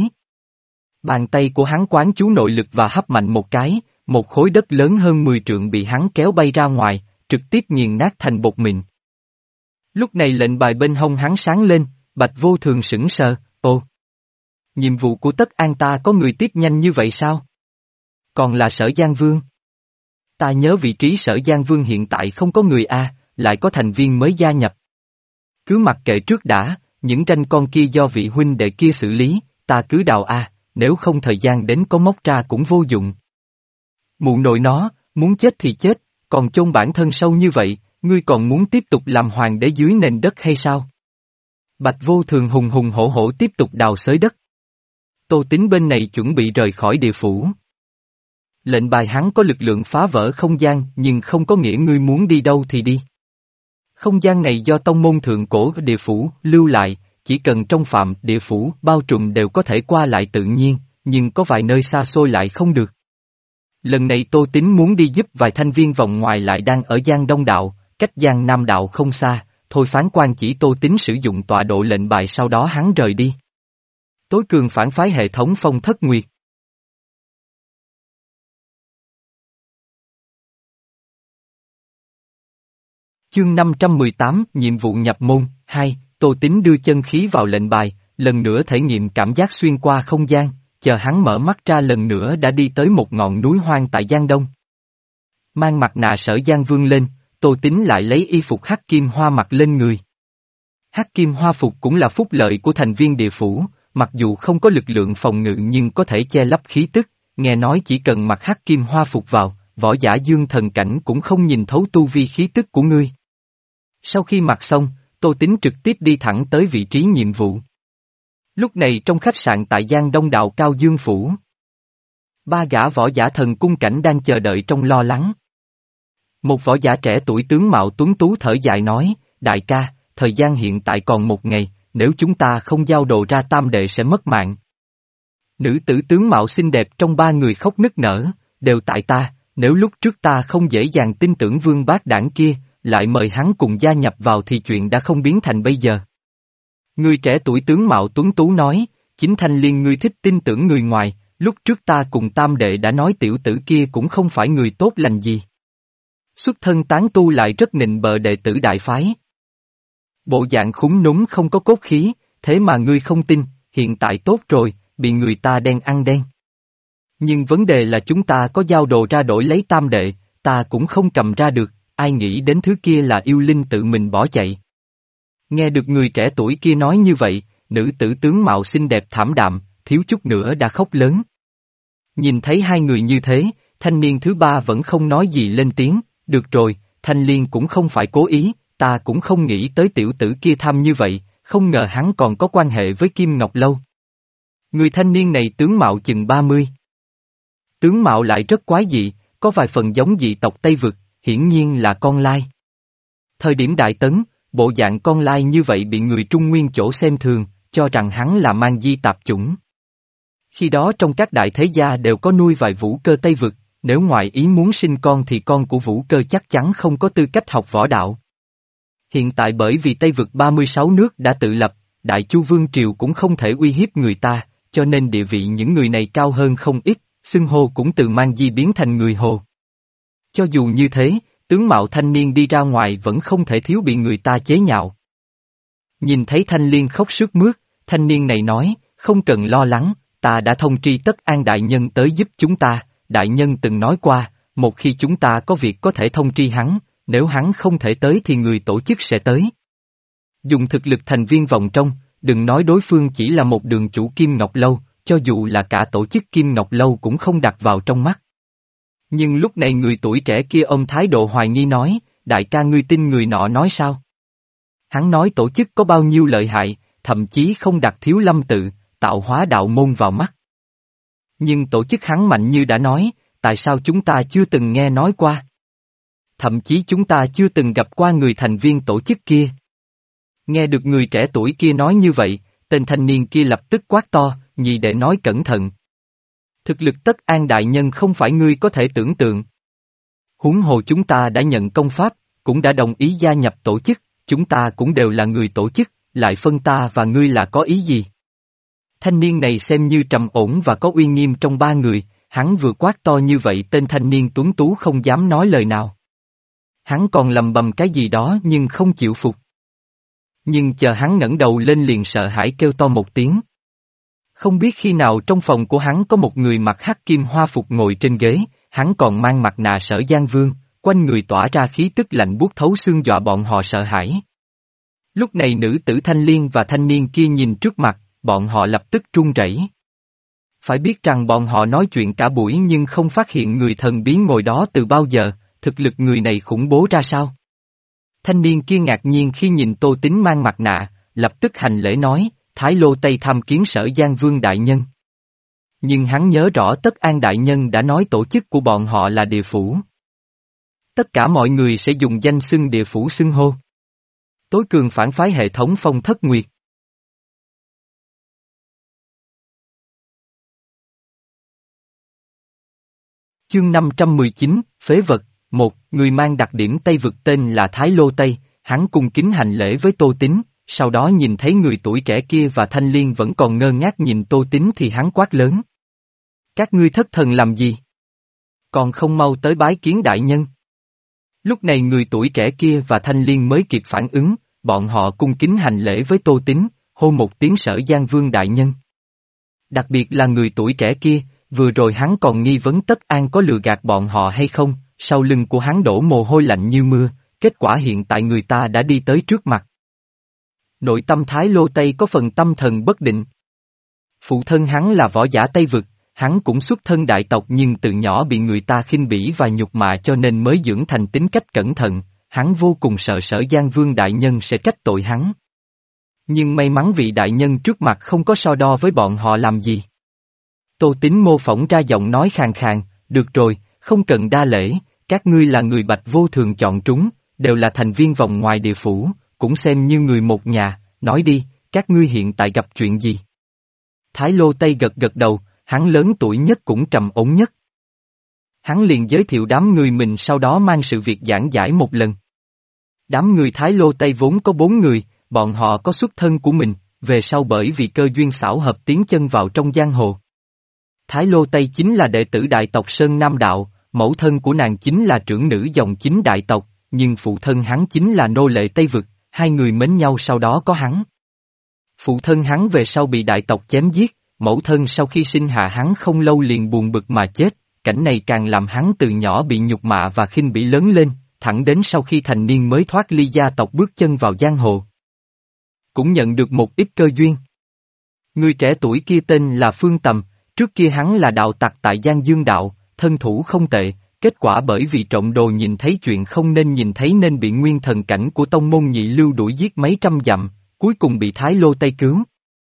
Bàn tay của hắn quán chú nội lực và hấp mạnh một cái, một khối đất lớn hơn mười trượng bị hắn kéo bay ra ngoài, trực tiếp nghiền nát thành bột mịn. Lúc này lệnh bài bên hông hắn sáng lên, Bạch Vô Thường sững sờ, ồ. Nhiệm vụ của Tất An ta có người tiếp nhanh như vậy sao? Còn là Sở Giang Vương. Ta nhớ vị trí Sở Giang Vương hiện tại không có người A, lại có thành viên mới gia nhập. Cứ mặc kệ trước đã, những tranh con kia do vị huynh đệ kia xử lý, ta cứ đào A, nếu không thời gian đến có móc ra cũng vô dụng. Mụ nội nó, muốn chết thì chết, còn chôn bản thân sâu như vậy, ngươi còn muốn tiếp tục làm hoàng đế dưới nền đất hay sao? Bạch Vô Thường hùng hùng hổ hổ tiếp tục đào xới đất. Tô Tín bên này chuẩn bị rời khỏi địa phủ. Lệnh bài hắn có lực lượng phá vỡ không gian nhưng không có nghĩa ngươi muốn đi đâu thì đi. Không gian này do tông môn thượng cổ địa phủ lưu lại, chỉ cần trong phạm địa phủ bao trùm đều có thể qua lại tự nhiên, nhưng có vài nơi xa xôi lại không được. Lần này Tô Tín muốn đi giúp vài thanh viên vòng ngoài lại đang ở Giang Đông Đạo, cách Giang Nam Đạo không xa, thôi phán quan chỉ Tô Tín sử dụng tọa độ lệnh bài sau đó hắn rời đi. Tối cường phản phái hệ thống Phong Thất Nguyệt. Chương năm trăm mười tám, nhiệm vụ nhập môn, hai, Tô Tín đưa chân khí vào lệnh bài, lần nữa thể nghiệm cảm giác xuyên qua không gian, chờ hắn mở mắt ra lần nữa đã đi tới một ngọn núi hoang tại Giang Đông. Mang mặt nạ Sở Giang Vương lên, Tô Tín lại lấy y phục hắc kim hoa mặc lên người. Hắc kim hoa phục cũng là phúc lợi của thành viên địa phủ, mặc dù không có lực lượng phòng ngự nhưng có thể che lấp khí tức, nghe nói chỉ cần mặc hắc kim hoa phục vào, võ giả dương thần cảnh cũng không nhìn thấu tu vi khí tức của ngươi. Sau khi mặc xong, Tô Tín trực tiếp đi thẳng tới vị trí nhiệm vụ. Lúc này trong khách sạn tại Giang Đông Đạo Cao Dương Phủ, ba gã võ giả thần cung cảnh đang chờ đợi trong lo lắng. Một võ giả trẻ tuổi tướng mạo tuấn tú thở dài nói, đại ca, thời gian hiện tại còn một ngày, nếu chúng ta không giao đồ ra tam đệ sẽ mất mạng. Nữ tử tướng mạo xinh đẹp trong ba người khóc nức nở, đều tại ta, nếu lúc trước ta không dễ dàng tin tưởng Vương Bác Đảng kia, lại mời hắn cùng gia nhập vào thì chuyện đã không biến thành bây giờ. Người trẻ tuổi tướng mạo tuấn tú nói, chính Thanh Liên ngươi thích tin tưởng người ngoài, lúc trước ta cùng tam đệ đã nói tiểu tử kia cũng không phải người tốt lành gì. Xuất thân tán tu lại rất nịnh bợ đệ tử đại phái. Bộ dạng khúng núm không có cốt khí, thế mà ngươi không tin, hiện tại tốt rồi, bị người ta đen ăn đen. Nhưng vấn đề là chúng ta có giao đồ ra đổi lấy tam đệ, ta cũng không cầm ra được, ai nghĩ đến thứ kia là yêu linh tự mình bỏ chạy. Nghe được người trẻ tuổi kia nói như vậy, nữ tử tướng mạo xinh đẹp thảm đạm, thiếu chút nữa đã khóc lớn. Nhìn thấy hai người như thế, thanh niên thứ ba vẫn không nói gì lên tiếng, được rồi, Thanh Liên cũng không phải cố ý, ta cũng không nghĩ tới tiểu tử kia tham như vậy, không ngờ hắn còn có quan hệ với Kim Ngọc Lâu. Người thanh niên này tướng mạo chừng ba mươi. Tướng mạo lại rất quái dị, có vài phần giống dị tộc Tây Vực, hiển nhiên là con lai. Thời điểm Đại Tấn, bộ dạng con lai như vậy bị người Trung Nguyên chỗ xem thường, cho rằng hắn là mang di tạp chủng. Khi đó trong các đại thế gia đều có nuôi vài vũ cơ Tây Vực, nếu ngoại ý muốn sinh con thì con của vũ cơ chắc chắn không có tư cách học võ đạo. Hiện tại bởi vì Tây Vực ba mươi sáu nước đã tự lập, Đại Chu Vương Triều cũng không thể uy hiếp người ta, cho nên địa vị những người này cao hơn không ít, xưng hô cũng từ mang di biến thành người Hồ. Cho dù như thế, tướng mạo thanh niên đi ra ngoài vẫn không thể thiếu bị người ta chế nhạo. Nhìn thấy Thanh Liên khóc sướt mướt, thanh niên này nói, không cần lo lắng, ta đã thông tri Tất An đại nhân tới giúp chúng ta, đại nhân từng nói qua, một khi chúng ta có việc có thể thông tri hắn, nếu hắn không thể tới thì người tổ chức sẽ tới. Dùng thực lực thành viên vòng trong, đừng nói đối phương chỉ là một đường chủ Kim Ngọc Lâu, cho dù là cả tổ chức Kim Ngọc Lâu cũng không đặt vào trong mắt. Nhưng lúc này người tuổi trẻ kia ôm thái độ hoài nghi nói, đại ca ngươi tin người nọ nói sao? Hắn nói tổ chức có bao nhiêu lợi hại, thậm chí không đặt Thiếu Lâm tự, tạo hóa đạo môn vào mắt. Nhưng tổ chức hắn mạnh như đã nói, tại sao chúng ta chưa từng nghe nói qua? Thậm chí chúng ta chưa từng gặp qua người thành viên tổ chức kia. Nghe được người trẻ tuổi kia nói như vậy, tên thanh niên kia lập tức quát to, nhị đệ nói cẩn thận. Thực lực Tất An đại nhân không phải ngươi có thể tưởng tượng. Huống hồ chúng ta đã nhận công pháp, cũng đã đồng ý gia nhập tổ chức, chúng ta cũng đều là người tổ chức, lại phân ta và ngươi là có ý gì? Thanh niên này xem như trầm ổn và có uy nghiêm trong ba người, hắn vừa quát to như vậy tên thanh niên tuấn tú không dám nói lời nào. Hắn còn lầm bầm cái gì đó nhưng không chịu phục. Nhưng chờ hắn ngẩng đầu lên liền sợ hãi kêu to một tiếng. Không biết khi nào trong phòng của hắn có một người mặc hắc kim hoa phục ngồi trên ghế, hắn còn mang mặt nạ Sở Giang Vương, quanh người tỏa ra khí tức lạnh buốt thấu xương dọa bọn họ sợ hãi. Lúc này nữ tử thanh liên và thanh niên kia nhìn trước mặt, bọn họ lập tức run rẩy. Phải biết rằng bọn họ nói chuyện cả buổi nhưng không phát hiện người thần bí ngồi đó từ bao giờ, thực lực người này khủng bố ra sao. Thanh niên kia ngạc nhiên khi nhìn Tô Tín mang mặt nạ, lập tức hành lễ nói, Thái Lô Tây tham kiến Sở Giang Vương đại nhân. Nhưng hắn nhớ rõ Tất An đại nhân đã nói tổ chức của bọn họ là địa phủ. Tất cả mọi người sẽ dùng danh xưng địa phủ xưng hô. Tối cường phản phái hệ thống Phong Thất Nguyệt. Chương năm trăm mười chín, Phế vật, một, người mang đặc điểm Tây vực tên là Thái Lô Tây, hắn cung kính hành lễ với Tô Tín, sau đó nhìn thấy người tuổi trẻ kia và Thanh Liên vẫn còn ngơ ngác nhìn Tô Tín thì hắn quát lớn. Các ngươi thất thần làm gì? Còn không mau tới bái kiến đại nhân. Lúc này người tuổi trẻ kia và Thanh Liên mới kịp phản ứng, bọn họ cung kính hành lễ với Tô Tín, hô một tiếng Sở Giang Vương đại nhân. Đặc biệt là người tuổi trẻ kia, vừa rồi hắn còn nghi vấn Tất An có lừa gạt bọn họ hay không, sau lưng của hắn đổ mồ hôi lạnh như mưa, kết quả hiện tại người ta đã đi tới trước mặt. Nội tâm Thái Lô Tây có phần tâm thần bất định. Phụ thân hắn là võ giả Tây Vực, hắn cũng xuất thân đại tộc nhưng từ nhỏ bị người ta khinh bỉ và nhục mạ cho nên mới dưỡng thành tính cách cẩn thận, hắn vô cùng sợ Sở Giang Vương đại nhân sẽ trách tội hắn. Nhưng may mắn vị đại nhân trước mặt không có so đo với bọn họ làm gì. Tô Tín mô phỏng ra giọng nói khàn khàn, được rồi, không cần đa lễ, các ngươi là người Bạch Vô Thường chọn trúng, đều là thành viên vòng ngoài địa phủ, cũng xem như người một nhà, nói đi, các ngươi hiện tại gặp chuyện gì? Thái Lô Tây gật gật đầu, hắn lớn tuổi nhất cũng trầm ổn nhất. Hắn liền giới thiệu đám người mình sau đó mang sự việc giảng giải một lần. Đám người Thái Lô Tây vốn có bốn người, bọn họ có xuất thân của mình, về sau bởi vì cơ duyên xảo hợp tiến chân vào trong giang hồ. Thái Lô Tây chính là đệ tử đại tộc Sơn Nam Đạo, mẫu thân của nàng chính là trưởng nữ dòng chính đại tộc, nhưng phụ thân hắn chính là nô lệ Tây Vực, hai người mến nhau sau đó có hắn. Phụ thân hắn về sau bị đại tộc chém giết, mẫu thân sau khi sinh hạ hắn không lâu liền buồn bực mà chết, cảnh này càng làm hắn từ nhỏ bị nhục mạ và khinh bỉ lớn lên, thẳng đến sau khi thành niên mới thoát ly gia tộc bước chân vào giang hồ. Cũng nhận được một ít cơ duyên. Người trẻ tuổi kia tên là Phương Tầm, trước kia hắn là đạo tặc tại Giang Dương Đạo, thân thủ không tệ, kết quả bởi vì trộm đồ nhìn thấy chuyện không nên nhìn thấy nên bị nguyên thần cảnh của tông môn nhị lưu đuổi giết mấy trăm dặm, cuối cùng bị Thái Lô Tây cứu.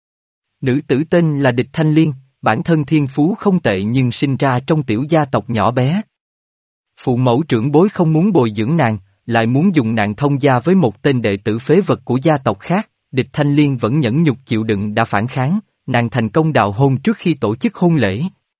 Nữ tử tên là Địch Thanh Liên, bản thân thiên phú không tệ nhưng sinh ra trong tiểu gia tộc nhỏ bé. Phụ mẫu trưởng bối không muốn bồi dưỡng nàng, lại muốn dùng nàng thông gia với một tên đệ tử phế vật của gia tộc khác, Địch Thanh Liên vẫn nhẫn nhục chịu đựng đã phản kháng, nàng thành công đào hôn trước khi tổ chức hôn lễ.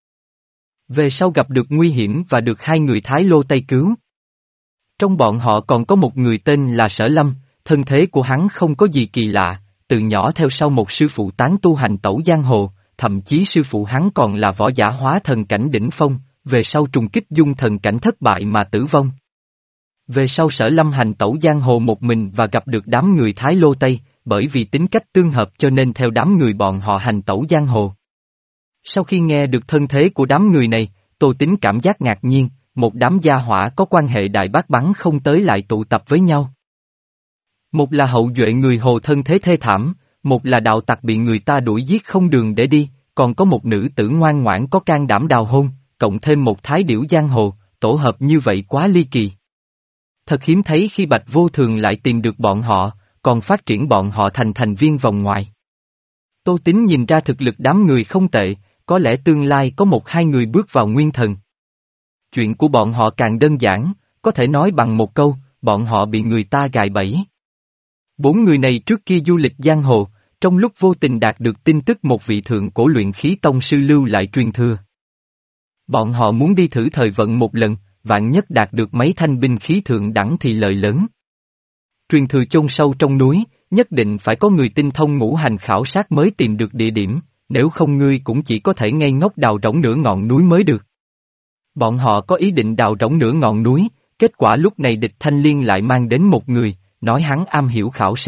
Về sau gặp được nguy hiểm và được hai người Thái Lô Tây cứu. Trong bọn họ còn có một người tên là Sở Lâm, thân thế của hắn không có gì kỳ lạ, từ nhỏ theo sau một sư phụ tán tu hành tẩu giang hồ, thậm chí sư phụ hắn còn là võ giả hóa thần cảnh đỉnh phong, về sau trùng kích dung thần cảnh thất bại mà tử vong. Về sau Sở Lâm hành tẩu giang hồ một mình và gặp được đám người Thái Lô Tây, bởi vì tính cách tương hợp cho nên theo đám người bọn họ hành tẩu giang hồ. Sau khi nghe được thân thế của đám người này, Tô Tín cảm giác ngạc nhiên, một đám gia hỏa có quan hệ đại bác bắn không tới lại tụ tập với nhau. Một là hậu duệ người Hồ thân thế thê thảm, một là đạo tặc bị người ta đuổi giết không đường để đi, còn có một nữ tử ngoan ngoãn có can đảm đào hôn, cộng thêm một thái điểu giang hồ, tổ hợp như vậy quá ly kỳ. Thật hiếm thấy khi Bạch Vô Thường lại tìm được bọn họ, còn phát triển bọn họ thành thành viên vòng ngoài. Tô Tín nhìn ra thực lực đám người không tệ, có lẽ tương lai có một hai người bước vào nguyên thần. Chuyện của bọn họ càng đơn giản, có thể nói bằng một câu, bọn họ bị người ta gài bẫy. Bốn người này trước kia du lịch giang hồ, trong lúc vô tình đạt được tin tức một vị thượng cổ luyện khí tông sư lưu lại truyền thừa. Bọn họ muốn đi thử thời vận một lần, vạn nhất đạt được mấy thanh binh khí thượng đẳng thì lợi lớn. Truyền thừa chôn sâu trong núi, nhất định phải có người tinh thông ngũ hành khảo sát mới tìm được địa điểm, nếu không ngươi cũng chỉ có thể ngây ngốc đào rỗng nửa ngọn núi mới được. Bọn họ có ý định đào rỗng nửa ngọn núi, kết quả lúc này Địch Thanh Liên lại mang đến một người, nói hắn am hiểu khảo sát,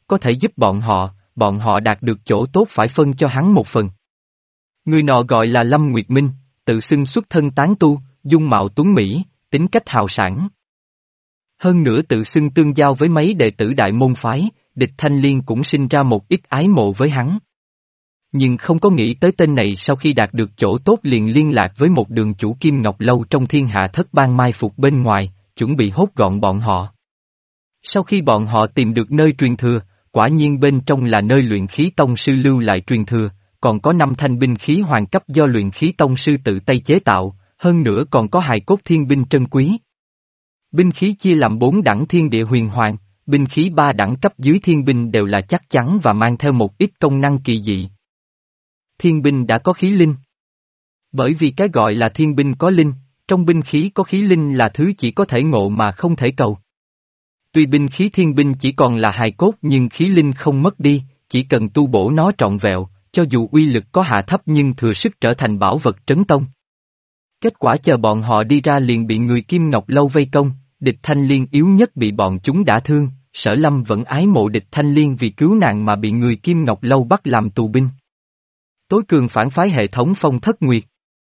có thể giúp bọn họ, bọn họ đạt được chỗ tốt phải phân cho hắn một phần. Người nọ gọi là Lâm Nguyệt Minh, tự xưng xuất thân tán tu, dung mạo tuấn mỹ, tính cách hào sảng. Hơn nữa tự xưng tương giao với mấy đệ tử đại môn phái, Địch Thanh Liên cũng sinh ra một ít ái mộ với hắn. Nhưng không có nghĩ tới tên này sau khi đạt được chỗ tốt liền liên lạc với một đường chủ Kim Ngọc Lâu trong thiên hạ thất bang mai phục bên ngoài, chuẩn bị hốt gọn bọn họ. Sau khi bọn họ tìm được nơi truyền thừa, quả nhiên bên trong là nơi luyện khí tông sư lưu lại truyền thừa, còn có năm thanh binh khí hoàng cấp do luyện khí tông sư tự tay chế tạo, hơn nữa còn có hài cốt thiên binh trân quý. Binh khí chia làm bốn đẳng thiên địa huyền hoàng, binh khí ba đẳng cấp dưới thiên binh đều là chắc chắn và mang theo một ít công năng kỳ dị. Thiên binh đã có khí linh. Bởi vì cái gọi là thiên binh có linh, trong binh khí có khí linh là thứ chỉ có thể ngộ mà không thể cầu. Tuy binh khí thiên binh chỉ còn là hài cốt nhưng khí linh không mất đi, chỉ cần tu bổ nó trọn vẹn, cho dù uy lực có hạ thấp nhưng thừa sức trở thành bảo vật trấn tông. Kết quả chờ bọn họ đi ra liền bị người Kim Ngọc Lâu vây công, Địch Thanh Liên yếu nhất bị bọn chúng đả thương, Sở Lâm vẫn ái mộ Địch Thanh Liên vì cứu nàng mà bị người Kim Ngọc Lâu bắt làm tù binh. Tối cường phản phái hệ thống Phong Thất Nguyệt.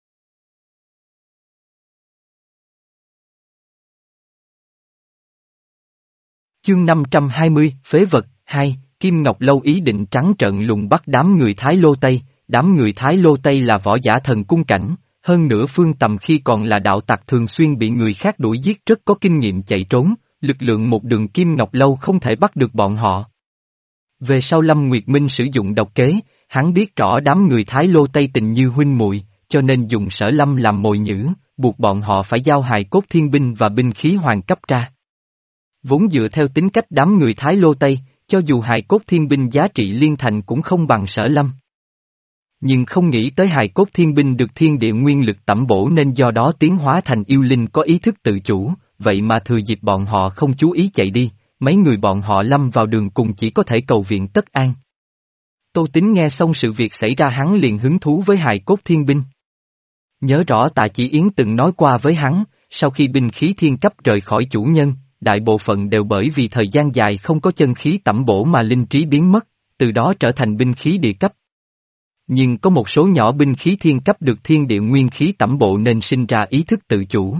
Chương năm trăm hai mươi, Phế vật, hai, Kim Ngọc Lâu ý định trắng trợn lùng bắt đám người Thái Lô Tây, đám người Thái Lô Tây là võ giả thần cung cảnh, hơn nữa Phương Tầm khi còn là đạo tặc thường xuyên bị người khác đuổi giết rất có kinh nghiệm chạy trốn, lực lượng một đường Kim Ngọc Lâu không thể bắt được bọn họ. Về sau Lâm Nguyệt Minh sử dụng độc kế, hắn biết rõ đám người Thái Lô Tây tình như huynh muội, cho nên dùng Sở Lâm làm mồi nhử, buộc bọn họ phải giao hài cốt thiên binh và binh khí hoàng cấp ra. Vốn dựa theo tính cách đám người Thái Lô Tây, cho dù hài cốt thiên binh giá trị liên thành cũng không bằng Sở Lâm. Nhưng không nghĩ tới hài cốt thiên binh được thiên địa nguyên lực tẩm bổ nên do đó tiến hóa thành yêu linh có ý thức tự chủ, vậy mà thừa dịp bọn họ không chú ý chạy đi, mấy người bọn họ lâm vào đường cùng chỉ có thể cầu viện tất an. Tô Tín nghe xong sự việc xảy ra hắn liền hứng thú với hài cốt thiên binh. Nhớ rõ Tạ Chỉ Yến từng nói qua với hắn, sau khi binh khí thiên cấp rời khỏi chủ nhân, đại bộ phận đều bởi vì thời gian dài không có chân khí tẩm bổ mà linh trí biến mất, từ đó trở thành binh khí địa cấp. Nhưng có một số nhỏ binh khí thiên cấp được thiên địa nguyên khí tẩm bộ nên sinh ra ý thức tự chủ.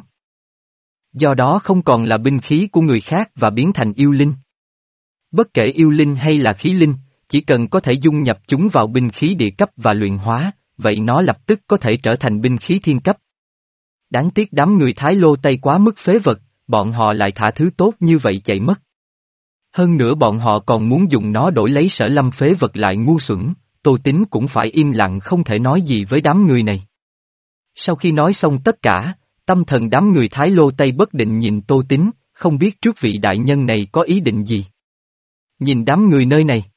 Do đó không còn là binh khí của người khác và biến thành yêu linh. Bất kể yêu linh hay là khí linh, chỉ cần có thể dung nhập chúng vào binh khí địa cấp và luyện hóa, vậy nó lập tức có thể trở thành binh khí thiên cấp. Đáng tiếc đám người Thái Lô Tây quá mức phế vật, bọn họ lại thả thứ tốt như vậy chạy mất. Hơn nữa bọn họ còn muốn dùng nó đổi lấy Sở Lâm phế vật lại ngu xuẩn, Tô Tín cũng phải im lặng không thể nói gì với đám người này. Sau khi nói xong tất cả, tâm thần đám người Thái Lô Tây bất định nhìn Tô Tín, không biết trước vị đại nhân này có ý định gì. Nhìn đám người nơi này.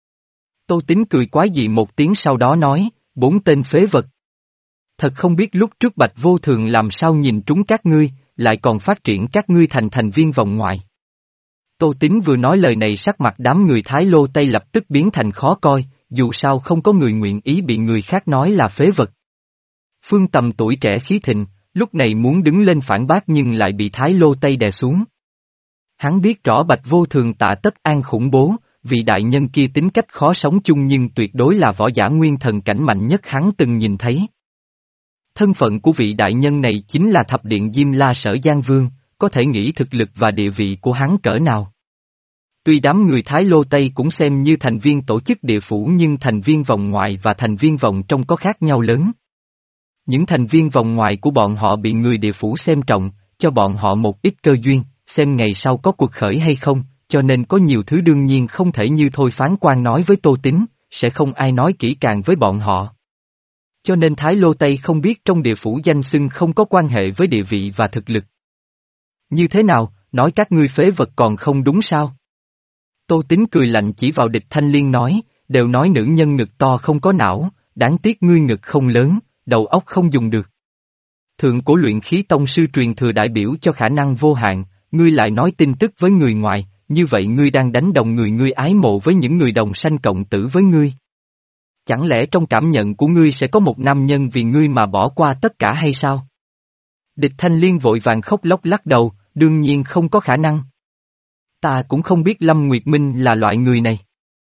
Tô Tín cười quái dị một tiếng sau đó nói, bốn tên phế vật. Thật không biết lúc trước Bạch Vô Thường làm sao nhìn trúng các ngươi, lại còn phát triển các ngươi thành thành viên vòng ngoại. Tô Tín vừa nói lời này sắc mặt đám người Thái Lô Tây lập tức biến thành khó coi, dù sao không có người nguyện ý bị người khác nói là phế vật. Phương Tầm tuổi trẻ khí thịnh, lúc này muốn đứng lên phản bác nhưng lại bị Thái Lô Tây đè xuống. Hắn biết rõ Bạch Vô Thường Tạ Tất An khủng bố, vì đại nhân kia tính cách khó sống chung nhưng tuyệt đối là võ giả nguyên thần cảnh mạnh nhất hắn từng nhìn thấy. Thân phận của vị đại nhân này chính là thập điện Diêm La Sở Giang Vương, có thể nghĩ thực lực và địa vị của hắn cỡ nào. Tuy đám người Thái Lô Tây cũng xem như thành viên tổ chức địa phủ nhưng thành viên vòng ngoài và thành viên vòng trong có khác nhau lớn. Những thành viên vòng ngoài của bọn họ bị người địa phủ xem trọng, cho bọn họ một ít cơ duyên, xem ngày sau có cuộc khởi hay không, cho nên có nhiều thứ đương nhiên không thể như thôi phán quan nói với Tô Tín, sẽ không ai nói kỹ càng với bọn họ. Cho nên Thái Lô Tây không biết trong địa phủ danh xưng không có quan hệ với địa vị và thực lực. Như thế nào, nói các ngươi phế vật còn không đúng sao? Tô Tín cười lạnh chỉ vào Địch Thanh Liên nói, đều nói nữ nhân ngực to không có não, đáng tiếc ngươi ngực không lớn, đầu óc không dùng được. Thượng cổ luyện khí tông sư truyền thừa đại biểu cho khả năng vô hạn, ngươi lại nói tin tức với người ngoài, như vậy ngươi đang đánh đồng người ngươi ái mộ với những người đồng sanh cộng tử với ngươi. Chẳng lẽ trong cảm nhận của ngươi sẽ có một nam nhân vì ngươi mà bỏ qua tất cả hay sao? Địch Thanh Liên vội vàng khóc lóc lắc đầu, đương nhiên không có khả năng. Ta cũng không biết Lâm Nguyệt Minh là loại người này.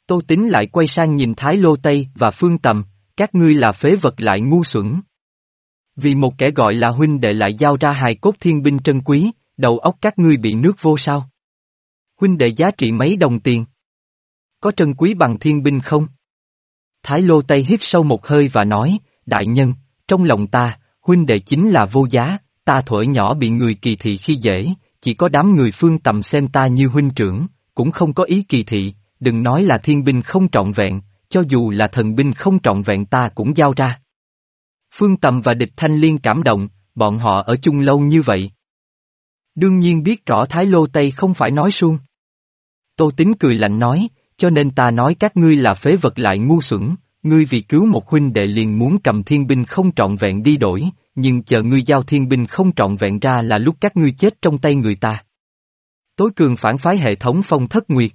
Tô Tín lại quay sang nhìn Thái Lô Tây và Phương Tầm, các ngươi là phế vật lại ngu xuẩn. Vì một kẻ gọi là huynh đệ lại giao ra hài cốt thiên binh trân quý, đầu óc các ngươi bị nước vô sao? Huynh đệ giá trị mấy đồng tiền? Có trân quý bằng thiên binh không? Thái Lô Tây hít sâu một hơi và nói, đại nhân, trong lòng ta, huynh đệ chính là vô giá, ta thuở nhỏ bị người kỳ thị khi dễ, chỉ có đám người Phương Tầm xem ta như huynh trưởng, cũng không có ý kỳ thị, đừng nói là thiên binh không trọn vẹn, cho dù là thần binh không trọn vẹn ta cũng giao ra. Phương Tầm và Địch Thanh Liên cảm động, bọn họ ở chung lâu như vậy. Đương nhiên biết rõ Thái Lô Tây không phải nói suông. Tô Tín cười lạnh nói, cho nên ta nói các ngươi là phế vật lại ngu xuẩn, ngươi vì cứu một huynh đệ liền muốn cầm thiên binh không trọn vẹn đi đổi, nhưng chờ ngươi giao thiên binh không trọn vẹn ra là lúc các ngươi chết trong tay người ta. Tối cường phản phái hệ thống Phong Thất Nguyệt.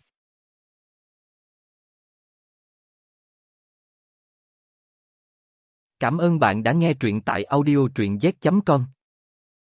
Cảm ơn bạn đã nghe truyện tại audio truyện z chấm com.